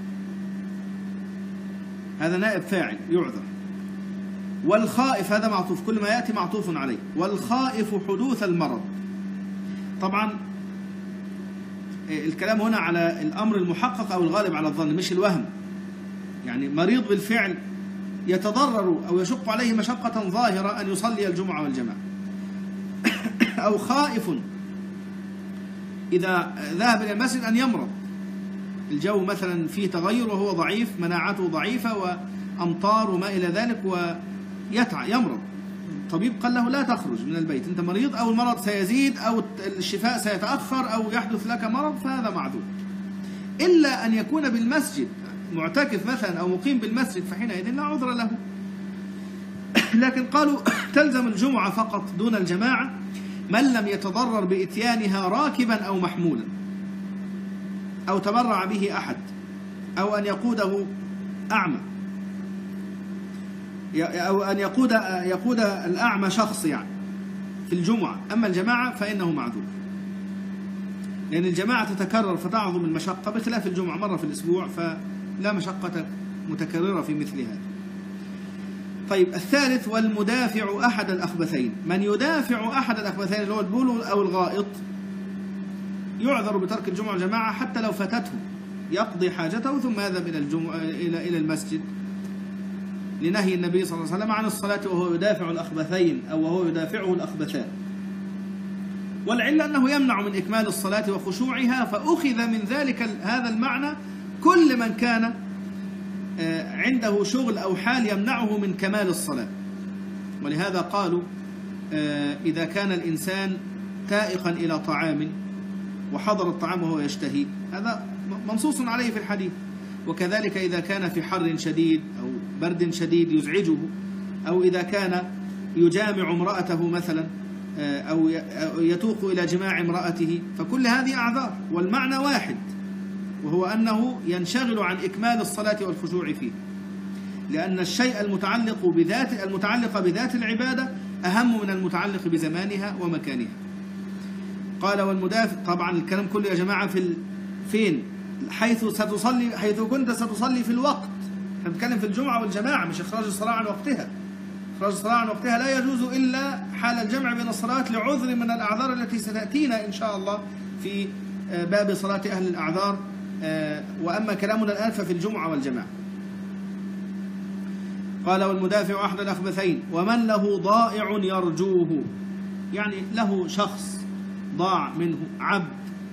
S1: هذا نائب فاعل يعذر. والخائف هذا معطوف، كل ما يأتي معطوف عليه. والخائف حدوث المرض. طبعا الكلام هنا على الأمر المحقق أو الغالب على الظن مش الوهم. يعني مريض بالفعل يتضرر أو يشق عليه مشقة ظاهرة أن يصلي الجمعة والجماعة. أو خائف إذا ذهب إلى المسجد أن يمرض، الجو مثلا فيه تغير وهو ضعيف، مناعته ضعيفة وأمطار وما إلى ذلك ويتعى يمرض. الطبيب قال له لا تخرج من البيت، أنت مريض أو المرض سيزيد أو الشفاء سيتأخر أو يحدث لك مرض، فهذا معذور. إلا أن يكون بالمسجد معتكف مثلا أو مقيم بالمسجد فحينئذ لا عذر له. لكن قالوا تلزم الجمعة فقط دون الجماعة من لم يتضرر بإتيانها راكبا أو محمولا أو تبرع به أحد أو أن يقوده أعمى أو أن يقود يقود الأعمى شخص يعني في الجمعة. أما الجماعة فإنه معذور، لأن الجماعة تتكرر فتعظم المشقة بخلاف الجمعة مرة في الأسبوع فلا مشقة متكررة في مثل هذا. طيب الثالث والمدافع أحد الأخبثين. من يدافع أحد الأخبثين اللي هو البول أو الغائط يعذر بترك الجمعة والجماعة حتى لو فاتته، يقضي حاجته ثم يذهب إلى الجمعة إلى إلى المسجد، لنهي النبي صلى الله عليه وسلم عن الصلاة وهو يدافع الأخبثين أو وهو يدافعه الأخبثان. والعلة أنه يمنع من إكمال الصلاة وخشوعها، فأخذ من ذلك هذا المعنى كل من كان عنده شغل أو حال يمنعه من كمال الصلاة. ولهذا قالوا إذا كان الإنسان تائقا إلى طعام وحضر الطعام وهو يشتهي، هذا منصوص عليه في الحديث. وكذلك إذا كان في حر شديد أو برد شديد يزعجه، أو إذا كان يجامع امرأته مثلا أو يتوق إلى جماع امرأته، فكل هذه أعذار والمعنى واحد، وهو أنه ينشغل عن إكمال الصلاة والخشوع فيه، لأن الشيء المتعلق بذات المتعلق بذات العبادة أهم من المتعلق بزمانها ومكانها. قال والمدافع، طبعا الكلام كله يا جماعة في فين؟ حيث ستصلي، حيث كنت ستصلي في الوقت. احنا بنتكلم في الجمعة والجماعة، مش إخراج الصلاة عن وقتها. إخراج الصلاة عن وقتها لا يجوز إلا حال الجمع بين الصلوات لعذر من الأعذار التي ستأتينا إن شاء الله في باب صلاة أهل الأعذار. وأما كلامنا الآن ففي الجمعة والجماعة. قال والمدافع أحد الأخبثين. ومن له ضائع يرجوه، يعني له شخص ضاع منه، عبد،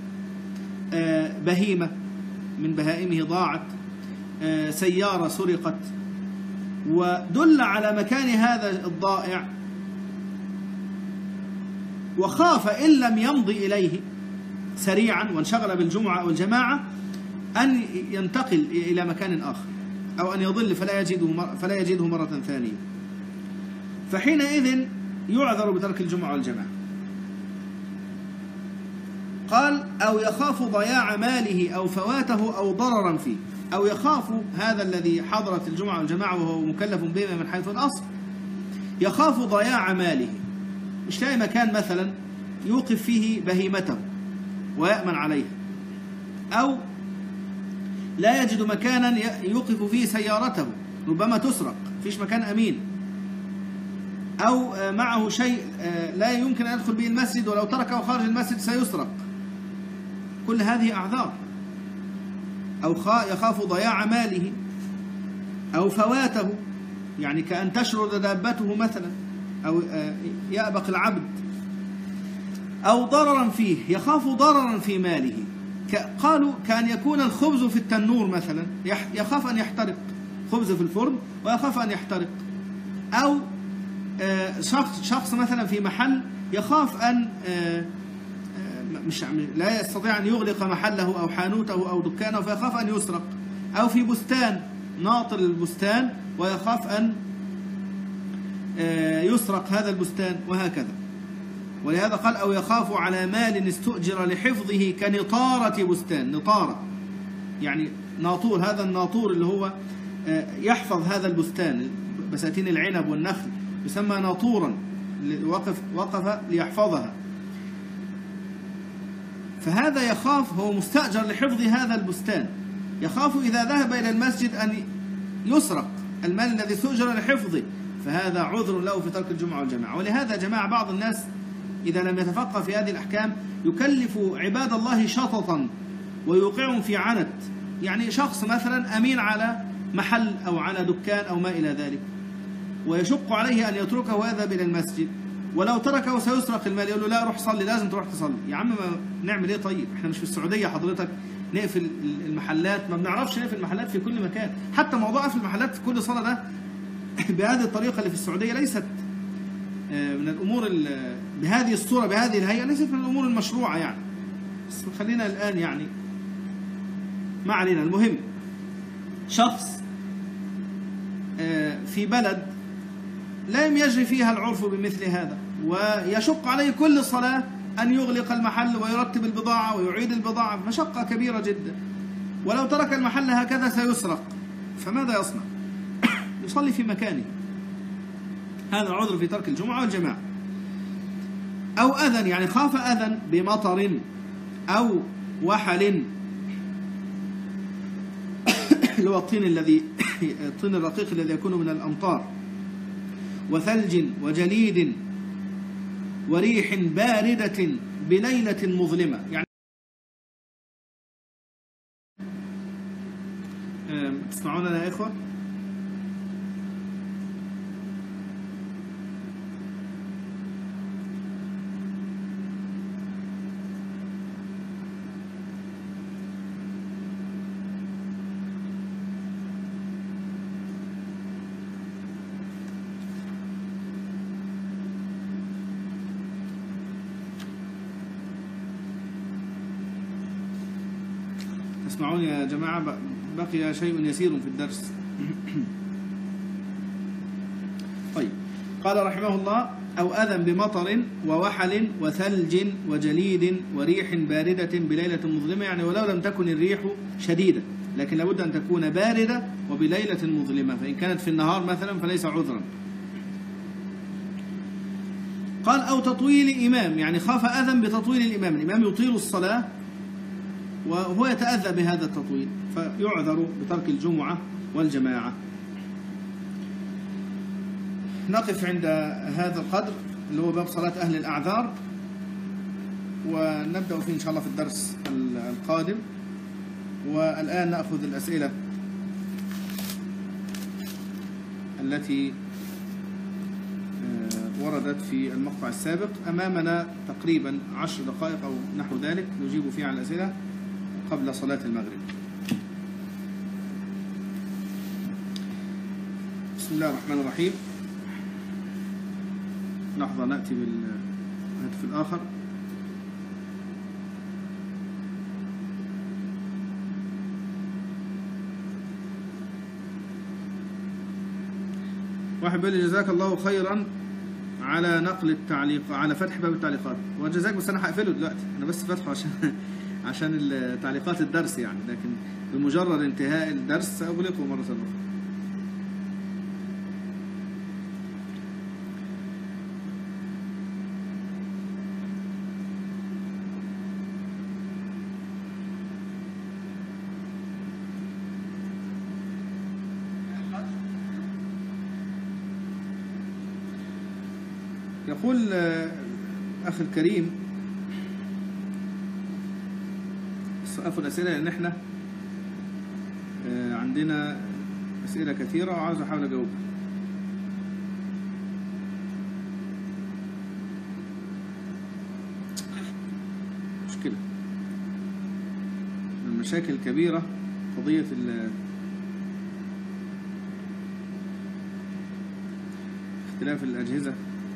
S1: بهيمة من بهائمه ضاعت، سيارة سرقت، ودل على مكان هذا الضائع وخاف إن لم يمضي إليه سريعا وانشغل بالجمعة أو الجماعة أن ينتقل إلى مكان آخر أو أن يضل فلا يجده فلا يجده مرة ثانية، فحينئذ يعذر بترك الجمعة والجماعة. قال أو يخاف ضياع ماله أو فواته أو ضررا فيه، أو يخاف هذا الذي حضرت الجمعة والجماعة وهو مكلف بما من حيث الأصل، يخاف ضياع ماله، مش لاقي مكان مثلا يوقف فيه بهيمته ويأمن عليها، أو لا يجد مكانا يوقف فيه سيارته ربما تسرق، فيش مكان أمين، أو معه شيء لا يمكن أن يدخل به المسجد ولو تركه خارج المسجد سيسرق. كل هذه أعذار. أو يخاف ضياع ماله أو فواته، يعني كأن تشرد دابته مثلا، أو يأبق العبد، أو ضررا فيه، يخاف ضررا في ماله. قالوا كأن يكون الخبز في التنور مثلا، يخاف أن يحترق، خبز في الفرن ويخاف أن يحترق. أو شخص شخص مثلا في محل يخاف أن مش لا يستطيع أن يغلق محله أو حانوته أو دكانه فيخاف أن يسرق. أو في بستان، ناطر البستان ويخاف أن يسرق هذا البستان، وهكذا. ولهذا قال أو يخاف على مال استؤجر لحفظه كنطارة بستان. نطارة يعني ناطور، هذا الناطور اللي هو يحفظ هذا البستان، بساتين العنب والنخل يسمى ناطورا، وقف وقف ليحفظها. فهذا يخاف، هو مستأجر لحفظ هذا البستان، يخاف إذا ذهب إلى المسجد أن يسرق المال الذي استؤجر لحفظه، فهذا عذر له في ترك الجمعة والجماعة. ولهذا جماعة بعض الناس إذا لم يتفقه في هذه الأحكام يكلف عباد الله شططا ويوقعهم في عنت. يعني شخص مثلا أمين على محل أو على دكان أو ما إلى ذلك، ويشق عليه أن يتركه ويذهب إلى المسجد، ولو تركه سيسرق المال، يقول له لا روح صلي، لازم تروح تصلي. يا عم ما نعمل إيه طيب؟ إحنا مش في السعودية حضرتك نقفل المحلات، ما بنعرفش نقفل المحلات في كل مكان. حتى موضوع قفل المحلات في كل صلاة ده بهذه الطريقة اللي في السعودية ليست من الأمور، بهذه الصورة بهذه الهيئة ليست من الأمور المشروعة يعني. بس خلينا الآن يعني ما علينا. المهم شخص في بلد لم يجري فيها العرف بمثل هذا، ويشق عليه كل صلاة أن يغلق المحل ويرتب البضاعة ويعيد البضاعة، مشقة كبيرة جدا. ولو ترك المحل هكذا سيسرق، فماذا يصنع؟ يصلي في مكانه. هذا عذر في ترك الجمعة والجماعة. أو أذن، يعني خاف أذن بمطر أو وحل، اللي هو الطين الذي الطين الرقيق الذي يكون من الأمطار، وثلج وجليد وريح باردة بليلة مظلمة. يعني تسمعوننا يا إخوة؟ اسمعوني يا جماعة، بقي شيء يسير في الدرس. طيب، قال رحمه الله أو أذن بمطر ووحل وثلج وجليد وريح باردة بليلة مظلمة. يعني ولو لم تكن الريح شديدة لكن لابد أن تكون باردة وبليلة مظلمة، فإن كانت في النهار مثلا فليس عذرا. قال أو تطويل إمام، يعني خاف أذن بتطويل الإمام، الإمام يطيل الصلاة وهو يتأذى بهذا التطويل فيعذر بترك الجمعة والجماعة. نقف عند هذا القدر اللي هو باب صلاة أهل الأعذار، ونبدأ فيه إن شاء الله في الدرس القادم. والآن نأخذ الأسئلة التي وردت في المقطع السابق. أمامنا تقريبا عشر دقائق أو نحو ذلك نجيب فيها على الأسئلة قبل صلاة المغرب. بسم الله الرحمن الرحيم. لحظة نأتي بالهاتف الآخر. واحد بيقول لي جزاك الله خيرا على نقل التعليق، على فتح باب التعليقات. وجزاك، بس أنا هقفله دلوقتي، أنا بس فاتحه عشان عشان التعليقات الدرس يعني، لكن بمجرد انتهاء الدرس سأغلقه مرة أخرى. يقول أخي الكريم سقف الأسئلة، لأن احنا عندنا أسئلة كثيرة وعاوز أحاول أجاوبها. مشكلة من المشاكل الكبيرة قضية اختلاف الأجهزة.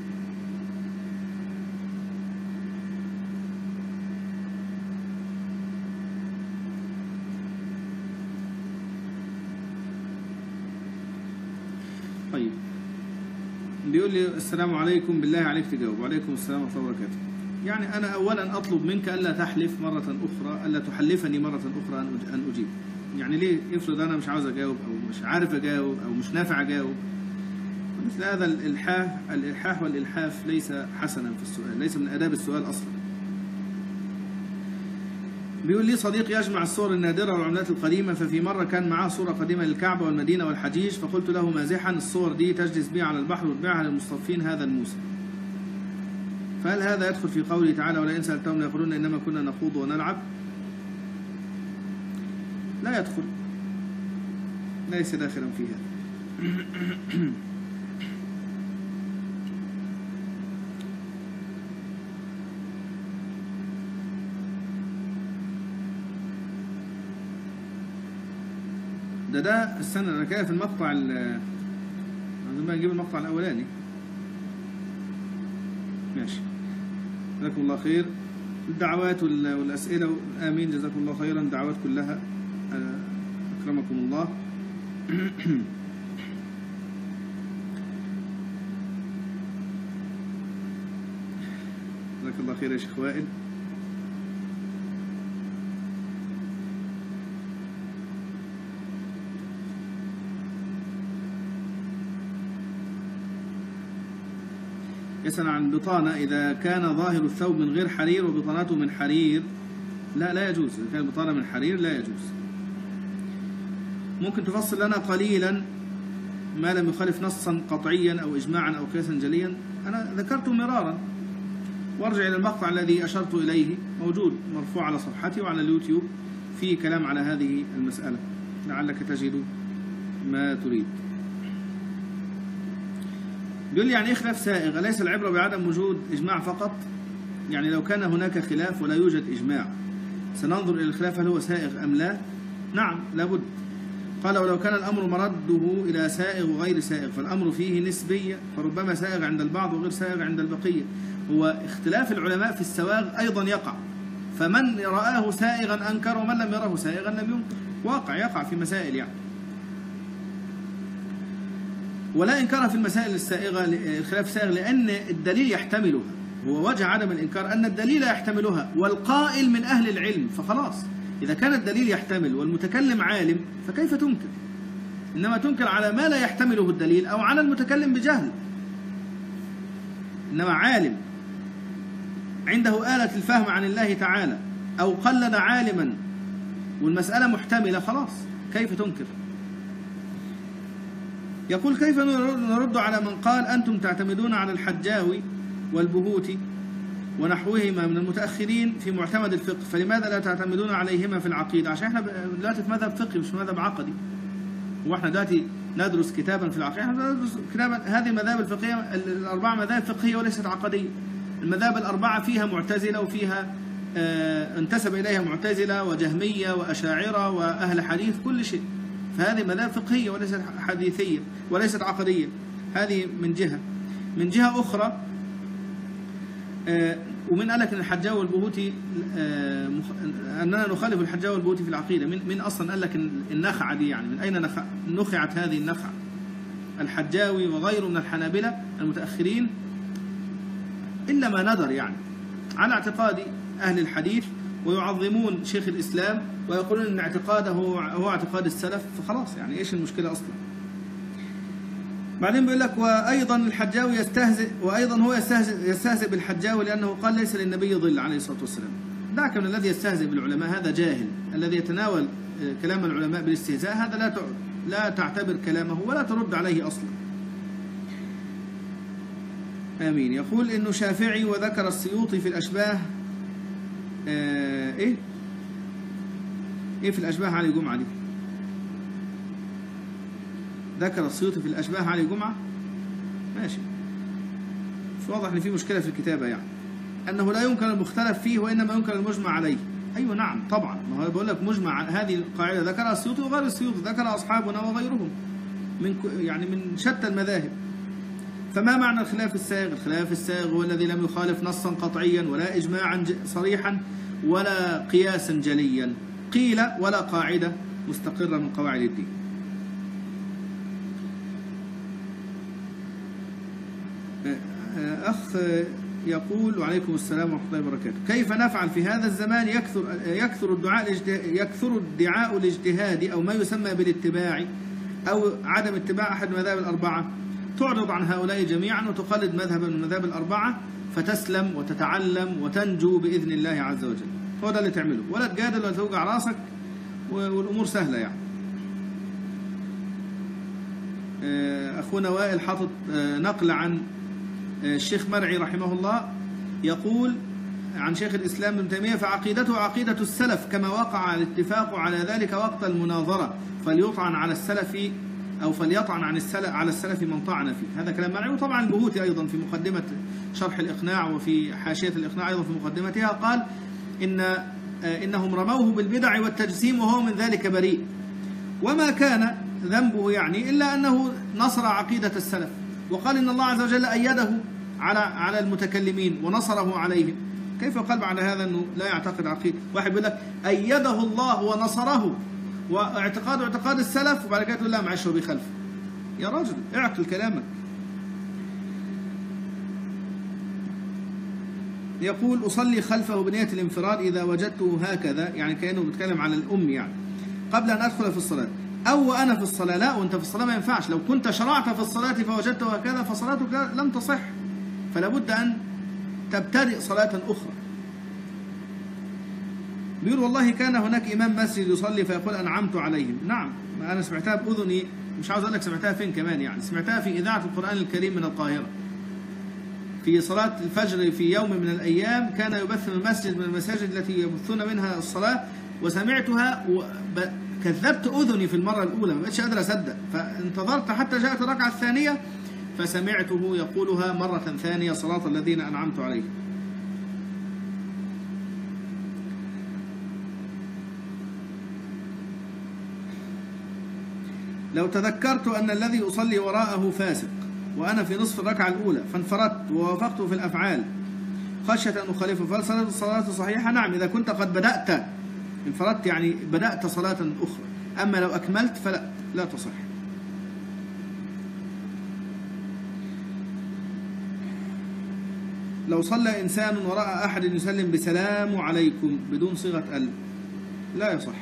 S1: طيب، بيقول لي السلام عليكم، بالله عليك تجاوب. وعليكم السلام ورحمة الله وبركاته. يعني أنا أولا أطلب منك ألا تحلف مرة أخرى، ألا تحلفني مرة أخرى أن أجيب. يعني ليه؟ افرض أنا مش عاوز أجاوب أو مش عارف أجاوب أو مش نافع أجاوب. مثل هذا الإلحاح الإلحاح والإلحاف ليس حسنا في السؤال، ليس من آداب السؤال أصلا. بيقول لي صديق يجمع الصور النادرة والعملات القديمة، ففي مرة كان معاه صورة قديمة للكعبة والمدينة والحجيج، فقلت له مازحا الصور دي تجلس بها على البحر وتبيعها للمصطفين هذا الموسم، فهل هذا يدخل في قوله تعالى ولئن سألتهم ليقولون إنما كنا نخوض ونلعب؟ لا يدخل، ليس داخلا فيها. ده ده السنة أنا كده في المقطع ال عايزين بقى نجيب المقطع الأولاني. ماشي، جزاكم الله خير. الدعوات والأسئلة آمين، جزاكم الله خيرا. الدعوات كلها أكرمكم الله. جزاك الله خير يا شيخ وائل. يسأل عن بطانة إذا كان ظاهر الثوب من غير حرير وبطانته من حرير، لا لا يجوز. إذا كان بطانة من حرير لا يجوز. ممكن تفصل لنا قليلا ما لم يخالف نصا قطعيا أو إجماعا أو قياسا جليا؟ أنا ذكرته مرارا، وارجع إلى المقطع الذي أشرت إليه، موجود مرفوع على صفحتي وعلى اليوتيوب، فيه كلام على هذه المسألة، لعلك تجد ما تريد. بيقول لي يعني إيه خلاف سائغ؟ أليس العبرة بعدم وجود إجماع فقط؟ يعني لو كان هناك خلاف ولا يوجد إجماع سننظر إلى الخلاف هل هو سائغ أم لا؟ نعم لابد. قال ولو كان الأمر مرده إلى سائغ وغير سائغ فالأمر فيه نسبية، فربما سائغ عند البعض وغير سائغ عند البقية. هو اختلاف العلماء في السواغ أيضا يقع، فمن رآه سائغا أنكر ومن لم يره سائغا لم ينكر. واقع يقع في مسائل يعني، ولا إنكار في المسائل السائغة الخلاف السائغ لأن الدليل يحتملها. هو وجه عدم الإنكار أن الدليل يحتملها والقائل من أهل العلم، فخلاص إذا كان الدليل يحتمل والمتكلم عالم فكيف تنكر؟ إنما تنكر على ما لا يحتمله الدليل أو على المتكلم بجهل. إنما عالم عنده آلة الفهم عن الله تعالى أو قلد عالما والمسألة محتملة، خلاص كيف تنكر؟ يقول كيف نرد على من قال أنتم تعتمدون على الحجاوي والبهوتي ونحوهما من المتأخرين في معتمد الفقه، فلماذا لا تعتمدون عليهما في العقيدة؟ عشان احنا دلوقتي في مذهب فقهي مش مذهب عقدي، واحنا دلوقتي ندرس كتابا في العقيدة، احنا ندرس كتابا. هذه المذاهب الفقهية الأربعة مذاهب فقهية وليست عقدية. المذاهب الأربعة فيها معتزلة وفيها اه انتسب إليها معتزلة وجهمية وأشاعرة وأهل حديث كل شيء، فهذه مذاهب فقهية وليست حديثية وليست عقدية. هذه من جهة. من جهة أخرى آه ومن قال لك ان الحجاوي والبهوتي آه مخ... اننا نخالف الحجاوي والبهوتي في العقيده؟ من من اصلا قال لك النخعه دي؟ يعني من اين نخ... نخعت هذه النخعه؟ الحجاوي وغيره من الحنابلة المتاخرين الا ما ندر يعني على اعتقاد اهل الحديث، ويعظمون شيخ الاسلام ويقولون ان اعتقاده هو, هو اعتقاد السلف، فخلاص يعني ايش المشكله اصلا؟ بعدين بيقول لك وايضا الحجاوي يستهزئ، وايضا هو يستهزئ, يستهزئ بالحجاوي لانه قال ليس للنبي ظل عليه الصلاه والسلام. دعك من الذي يستهزئ بالعلماء، هذا جاهل. الذي يتناول كلام العلماء بالاستهزاء هذا لا لا تعتبر كلامه ولا ترد عليه اصلا. آمين. يقول إنه شافعي وذكر السيوطي في الأشباه. آه إيه إيه في الأشباه علي جمعة دي؟ ذكر السيوطي في الأشباه علي جمعة. ماشي، مش واضح إن في مشكلة في الكتابة، يعني أنه لا يمكن المختلف فيه وإنما يمكن المجمع عليه. أيوة نعم طبعا، ما هو بقول لك مجمع. هذه القاعدة ذكرها السيوطي وغير السيوطي، ذكر أصحابنا وغيرهم من يعني من شتى المذاهب. فما معنى الخلاف السائغ؟ الخلاف السائغ هو الذي لم يخالف نصا قطعيا ولا إجماعا صريحا ولا قياسا جليا، قيل ولا قاعدة مستقرة من قواعد الدين. أخ يقول وعليكم السلام ورحمة الله وبركاته، كيف نفعل في هذا الزمان يكثر يكثر الدعاء يكثر الدعاء الاجتهاد أو ما يسمى بالاتباع أو عدم اتباع أحد المذاهب الأربعة؟ تعرض عن هؤلاء جميعا وتقلد مذهبا من المذاهب الأربعة فتسلم وتتعلم وتنجو بإذن الله عز وجل. هو ده اللي تعمله، ولا تجادل ولا توجع راسك، والأمور سهلة يعني. أخونا وائل حاطط نقل عن الشيخ مرعي رحمه الله يقول عن شيخ الإسلام ابن تيمية: فعقيدته عقيدة السلف كما وقع الاتفاق على ذلك وقت المناظرة، فليطعن على السلف أو فليطعن عن السلف على السلف من طعن فيه. هذا كلام مرعي. وطبعا البهوتي أيضا في مقدمة شرح الإقناع وفي حاشية الإقناع أيضا في مقدمتها قال إن إنهم رموه بالبدع والتجسيم وهو من ذلك بريء، وما كان ذنبه يعني إلا أنه نصر عقيدة السلف، وقال إن الله عز وجل أيده على على المتكلمين ونصره عليهم. كيف قال بعد هذا أنه لا يعتقد عقيدة؟ واحد بيقول لك أيده الله ونصره واعتقاد اعتقاد السلف، وبعد كده تقول لا معلش هو بيخالف. يا راجل اعقل كلامك. يقول: أصلي خلفه بنية الانفراد إذا وجدته هكذا، يعني كأنه بيتكلم على الأم يعني، قبل أن أدخل في الصلاة أو وأنا في الصلاة. لا، وأنت في الصلاة ما ينفعش. لو كنت شرعت في الصلاة فوجدته هكذا فصلاتك لم تصح، فلا بد أن تبتدئ صلاة أخرى. بيقول: والله كان هناك إمام مسجد يصلي فيقول أنعمت عليهم. نعم، أنا سمعتها بأذني، مش عاوز أقول لك سمعتها فين كمان، يعني سمعتها في إذاعة القرآن الكريم من القاهرة في صلاة الفجر في يوم من الأيام. كان يبث من مسجد من المساجد التي يبثون منها الصلاة، وسمعتها وكذبت أذني في المرة الأولى، ما بقتش قادر أصدق، فانتظرت حتى جاءت الركعة الثانية فسمعته يقولها مرة ثانية: صلاة الذين أنعمت عليهم. لو تذكرت أن الذي أصلي وراءه فاسق وأنا في نصف الركعة الأولى فانفردت ووافقته في الأفعال خشية أن أخالفه، فهل صلاة الصلاة صحيحة؟ نعم، إذا كنت قد بدأت انفردت يعني بدأت صلاة أخرى. أما لو أكملت فلا لا تصح. لو صلى إنسان وراء أحد يسلم بسلام عليكم بدون صيغة ال، لا يصح.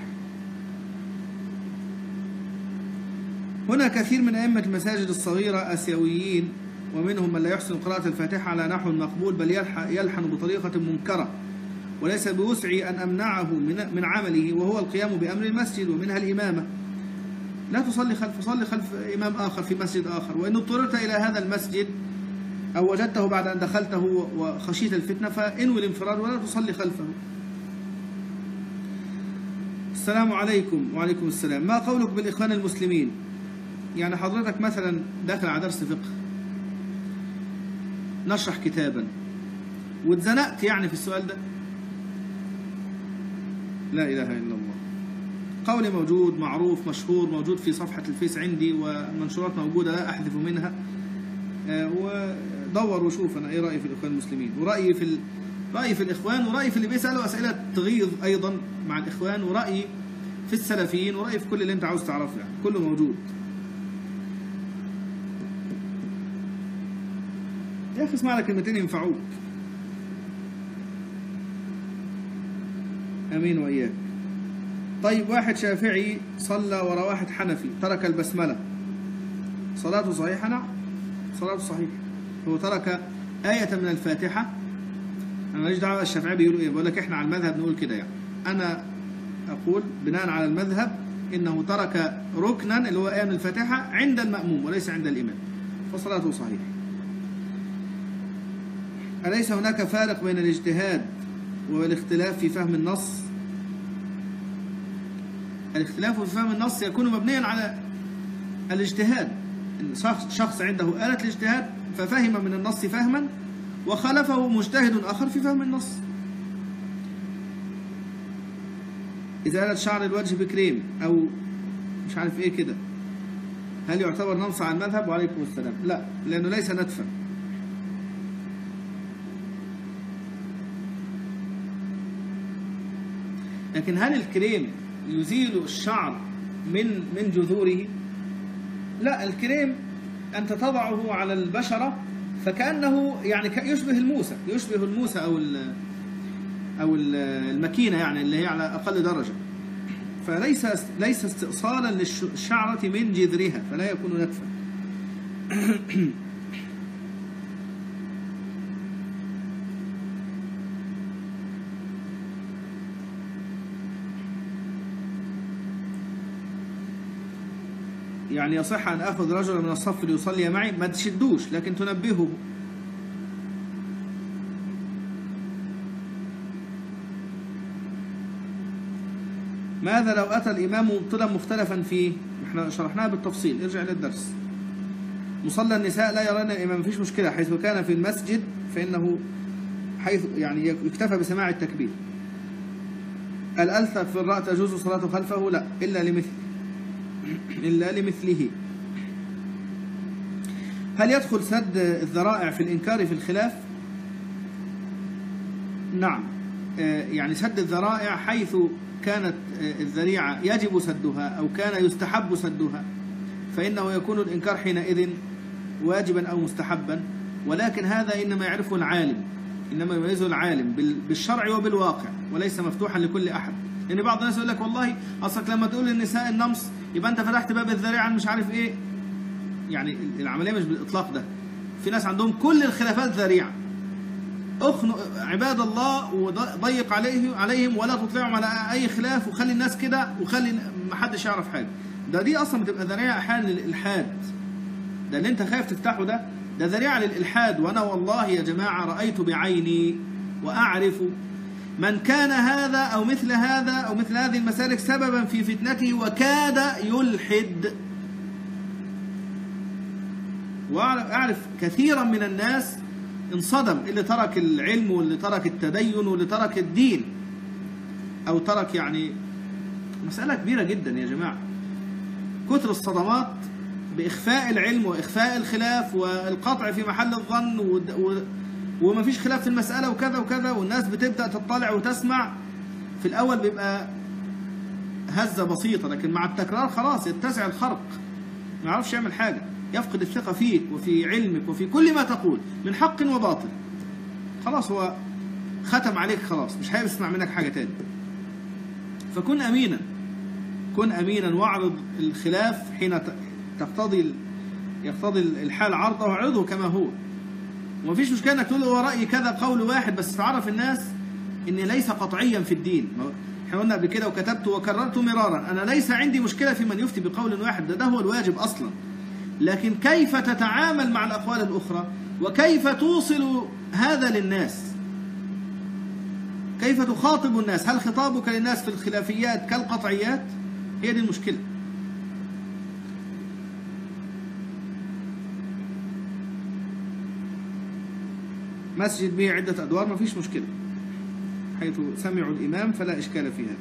S1: هنا كثير من أئمة المساجد الصغيرة آسيويين، ومنهم من لا يحسن قراءة الفاتحة على نحو مقبول، بل يلحن بطريقة منكرة، وليس بوسعي أن أمنعه من عمله وهو القيام بأمر المسجد ومنها الإمامة. لا تصلي خلف صلي خلف إمام آخر في مسجد آخر، وإن اضطررت إلى هذا المسجد أو وجدته بعد أن دخلته وخشيت الفتنة فإنوي الانفراد ولا تصلي خلفه. السلام عليكم. وعليكم السلام. ما قولك بالإخوان المسلمين؟ يعني حضرتك مثلا داخل على درس فقه نشرح كتابا واتزنقت يعني في السؤال ده، لا إله إلا الله. قولي موجود معروف مشهور موجود في صفحة الفيس عندي، ومنشورات موجودة لا أحذف منها، ودور وشوف أنا إيه رأيي في الإخوان المسلمين، ورأيي في ال... رأيي في الإخوان، ورأيي في اللي بيسألوا أسئلة تغيظ أيضا مع الإخوان، ورأيي في السلفيين، ورأيي في كل اللي أنت عاوز تعرفه، يعني كله موجود. يا أخي اسمع لك كلمتين ينفعوك. أمين وإياك. طيب، واحد شافعي صلى وراء واحد حنفي ترك البسملة، صلاته صحيحة؟ نعم صلاته صحيحة. هو ترك آية من الفاتحة. أنا ماليش دعوة الشافعي بيقولوا إيه، بقول لك إحنا على المذهب نقول كده، يعني أنا أقول بناء على المذهب إنه ترك ركنا اللي هو آية من الفاتحة عند المأموم وليس عند الإمام، فصلاته صحيحة. أليس هناك فارق بين الاجتهاد والاختلاف في فهم النص؟ الاختلاف في فهم النص يكون مبنيا على الاجتهاد. شخص عنده آلة الاجتهاد ففهم من النص فهما، وخالفه مجتهد آخر في فهم النص. إزالة شعر الوجه بكريم أو مش عارف إيه كده، هل يعتبر نمص على المذهب؟ وعليكم السلام. لا، لأنه ليس نتفا. لكن هل الكريم يزيل الشعر من من جذوره؟ لا، الكريم أنت تضعه على البشرة فكأنه يعني يشبه الموسى، يشبه الموسى أو أو المكينة يعني اللي هي على أقل درجة، فليس ليس استئصالا للشعرة من جذرها، فلا يكون نتفا. يعني يصح أن أخذ رجلا من الصف ليصلي معي؟ ما تشدوش، لكن تنبهه. ماذا لو أتى الإمام مبطلا مختلفا فيه؟ احنا شرحناها بالتفصيل، ارجع للدرس. مصلى النساء لا يرون الإمام، مفيش مشكلة، حيث كان في المسجد فإنه حيث يعني يكتفى بسماع التكبير. الألثق في الرأس تجوز صلاته خلفه؟ لا، إلا لمثله إلا لمثله. هل يدخل سد الذرائع في الإنكار في الخلاف؟ نعم، يعني سد الذرائع حيث كانت الذريعة يجب سدها أو كان يستحب سدها، فإنه يكون الإنكار حينئذ واجبا أو مستحبا، ولكن هذا إنما يعرفه العالم، إنما يميزه العالم بالشرع وبالواقع، وليس مفتوحا لكل أحد. لأن يعني بعض الناس يقول لك والله أصلك لما تقول للنساء النمص يبقى أنت فتحت باب الذريعة مش عارف إيه. يعني العملية مش بالإطلاق ده. في ناس عندهم كل الخلافات ذريعة، اخنق عباد الله وضيق عليه عليهم ولا تطلعهم على أي خلاف، وخلي الناس كده وخلي ما حدش يعرف حاجة. ده دي أصلا بتبقى ذريعة أحيانا للإلحاد. ده اللي أنت خايف تفتحه ده ده ذريعة للإلحاد. وأنا والله يا جماعة رأيت بعيني وأعرف من كان هذا أو مثل هذا أو مثل هذه المسالك سببا في فتنته وكاد يلحد. وأعرف كثيرا من الناس انصدم، اللي ترك العلم واللي ترك التدين واللي ترك الدين أو ترك، يعني مسألة كبيرة جدا يا جماعة. كتر الصدمات بإخفاء العلم وإخفاء الخلاف والقطع في محل الظن و... و... وما فيش خلاف في المسألة وكذا وكذا، والناس بتبدأ تطلع وتسمع. في الأول بيبقى هزة بسيطة، لكن مع التكرار خلاص يتسع الخرق، ما يعرفش يعمل حاجة، يفقد الثقة فيك وفي علمك وفي كل ما تقول من حق وباطل. خلاص هو ختم عليك، خلاص مش هيسمع منك حاجة تاني. فكن أمينا، كن أمينا واعرض الخلاف حين تقتضي يقتضي الحال عرضه، وعرضه كما هو. وما فيش مشكلة انك تقول هو رأيي كذا قول واحد، بس تعرف الناس ان ليس قطعيا في الدين. احنا قلنا قبل كده وكتبت وكررت مرارا، انا ليس عندي مشكلة في من يفتي بقول واحد، ده, ده هو الواجب اصلا. لكن كيف تتعامل مع الاقوال الاخرى، وكيف توصل هذا للناس، كيف تخاطب الناس؟ هل خطابك للناس في الخلافيات كالقطعيات؟ هي دي المشكلة. مسجد به عدة أدوار ما فيش مشكلة، حيث سمعوا الإمام فلا إشكال في هذا.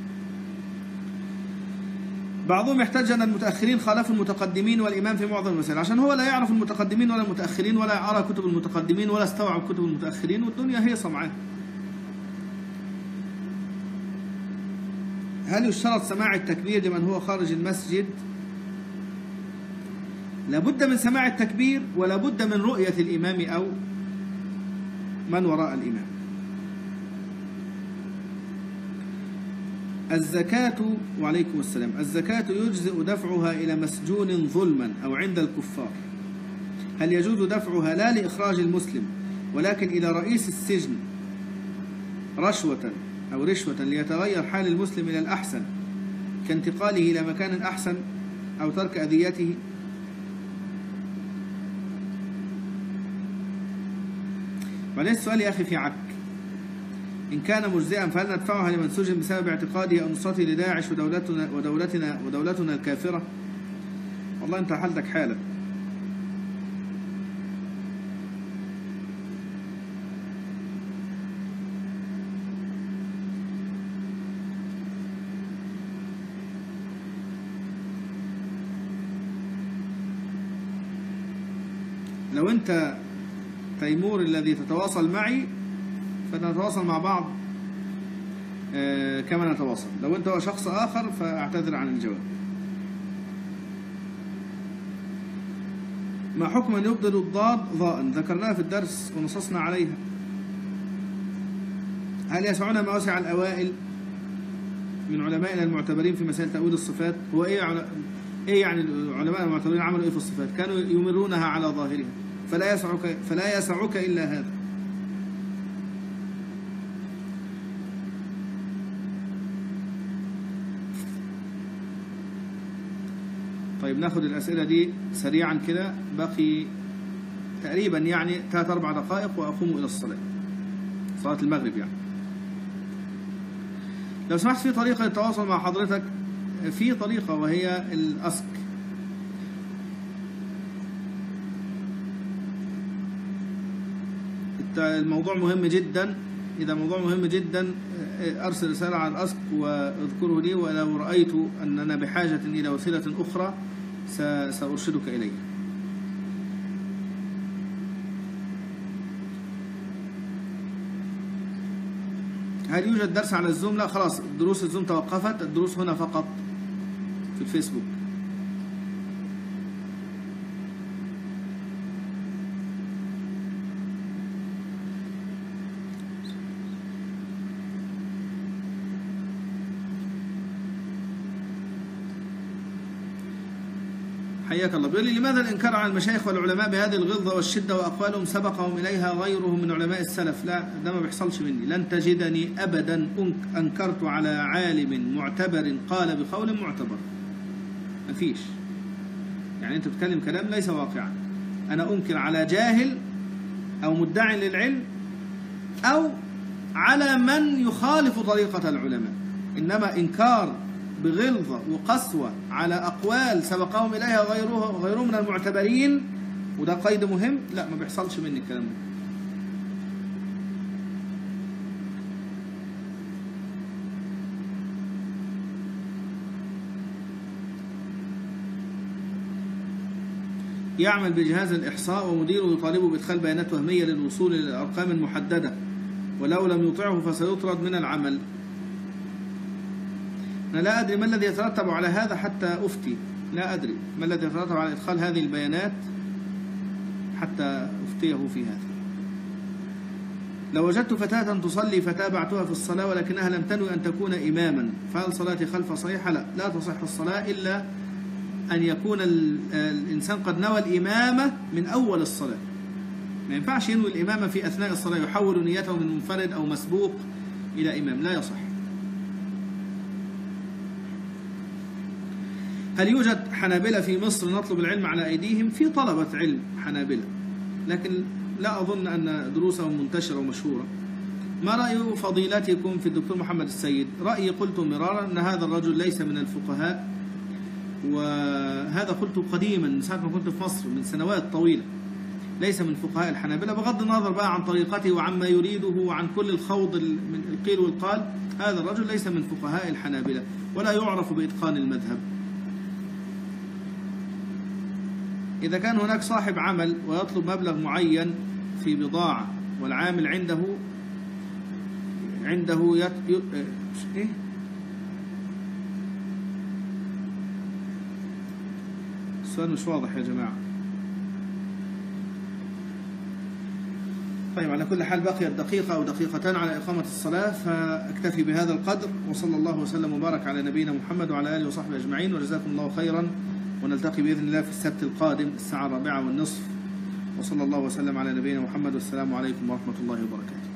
S1: بعضهم يحتج أن المتأخرين خالفوا المتقدمين والإمام في معظم المسائل، عشان هو لا يعرف المتقدمين ولا المتأخرين ولا يرى كتب المتقدمين ولا استوعب كتب المتأخرين، والدنيا هي صمعاه. هل يشترط سماع التكبير لمن هو خارج المسجد؟ لابد من سماع التكبير ولا بد من رؤية الإمام أو من وراء الإمام. الزكاة، وعليكم السلام، الزكاة يجزئ دفعها إلى مسجون ظلما أو عند الكفار، هل يجوز دفعها لا لإخراج المسلم ولكن إلى رئيس السجن رشوة أو رشوة ليتغير حال المسلم إلى الأحسن كانتقاله إلى مكان أحسن أو ترك أذيته؟ وليس السؤال يا أخي في عك. إن كان مجزئا فهل ندفعها لمن سجن بسبب اعتقاده أو نصرته لداعش ودولتنا ودولتنا ودولتنا الكافرة؟ والله أنت حالتك حالة. لو أنت تيمور الذي تتواصل معي فنتواصل مع بعض كما نتواصل. لو أنت هو شخص آخر فأعتذر عن الجواب. ما حكم أن يبدل الضاد ضاء؟ ذكرناها في الدرس ونصصنا عليها. هل يسعنا ما وسع الأوائل من علمائنا المعتبرين في مسائل تأويل الصفات؟ هو إيه عل... إيه يعني العلماء المعتبرين عملوا إيه في الصفات؟ كانوا يمرونها على ظاهرها، فلا يسعك فلا يسعك إلا هذا. طيب ناخد الأسئلة دي سريعا كده، باقي تقريبا يعني ثلاث أربع دقائق وأقوم إلى الصلاة، صلاة المغرب يعني. لو سمحت في طريقة للتواصل مع حضرتك، في طريقة وهي الأسك. الموضوع مهم جدا، إذا موضوع مهم جدا أرسل رسالة على الأسك واذكره لي، ولو رأيت أننا بحاجة إلى وسيلة أخرى سأرشدك إليه. هل يوجد درس على الزوم؟ لا خلاص، دروس الزوم توقفت، الدروس هنا فقط في الفيسبوك. حياك الله. بيقول لي لماذا الإنكار على المشايخ والعلماء بهذه الغلظة والشدة وأقوالهم سبقهم إليها غيرهم من علماء السلف؟ لا، ده ما بيحصلش مني. لن تجدني أبدا أنكرت على عالم معتبر قال بقول معتبر، ما فيش. يعني أنت بتتكلم كلام ليس واقعا. أنا أنكر على جاهل أو مدعي للعلم أو على من يخالف طريقة العلماء، إنما إنكار بغلظة وقسوة على أقوال سبقهم إليها غيره غيره من المعتبرين، وده قيد مهم، لا ما بيحصلش مني الكلام ده. يعمل بجهاز الإحصاء ومديره يطالبه بإدخال بيانات وهمية للوصول إلى الأرقام المحددة، ولو لم يطعه فسيطرد من العمل. أنا لا أدري ما الذي يترتب على هذا حتى أفتي، لا أدري ما الذي يترتب على إدخال هذه البيانات حتى أفتيه في هذا. لو وجدت فتاة تصلي فتابعتها في الصلاة ولكنها لم تنوي أن تكون إماما، فهل صلاتي خلف صحيحة؟ لا، لا تصح الصلاة إلا أن يكون الإنسان قد نوى الإمامة من أول الصلاة. ما ينفعش ينوي الإمامة في أثناء الصلاة، يحول نيته من منفرد أو مسبوق إلى إمام، لا يصح. هل يوجد حنابلة في مصر نطلب العلم على أيديهم؟ في طلبة علم حنابلة، لكن لا أظن أن دروسهم منتشرة ومشهورة. ما رأي فضيلتكم في الدكتور محمد السيد؟ رأيي قلت مرارا أن هذا الرجل ليس من الفقهاء، وهذا قلت قديما من ساعة ما كنت في مصر من سنوات طويلة، ليس من فقهاء الحنابلة، بغض النظر بقى عن طريقته وعما يريده وعن كل الخوض من القيل والقال. هذا الرجل ليس من فقهاء الحنابلة ولا يعرف بإتقان المذهب. إذا كان هناك صاحب عمل ويطلب مبلغ معين في بضاعة والعامل عنده عنده يت... ي... إيه؟ السؤال مش واضح يا جماعة. طيب على كل حال بقيت دقيقة أو دقيقتان على إقامة الصلاة، فأكتفي بهذا القدر، وصلى الله وسلم وبارك على نبينا محمد وعلى آله وصحبه أجمعين، وجزاكم الله خيرا، ونلتقي بإذن الله في السبت القادم الساعة الرابعة والنصف، وصلى الله وسلم على نبينا محمد، والسلام عليكم ورحمة الله وبركاته.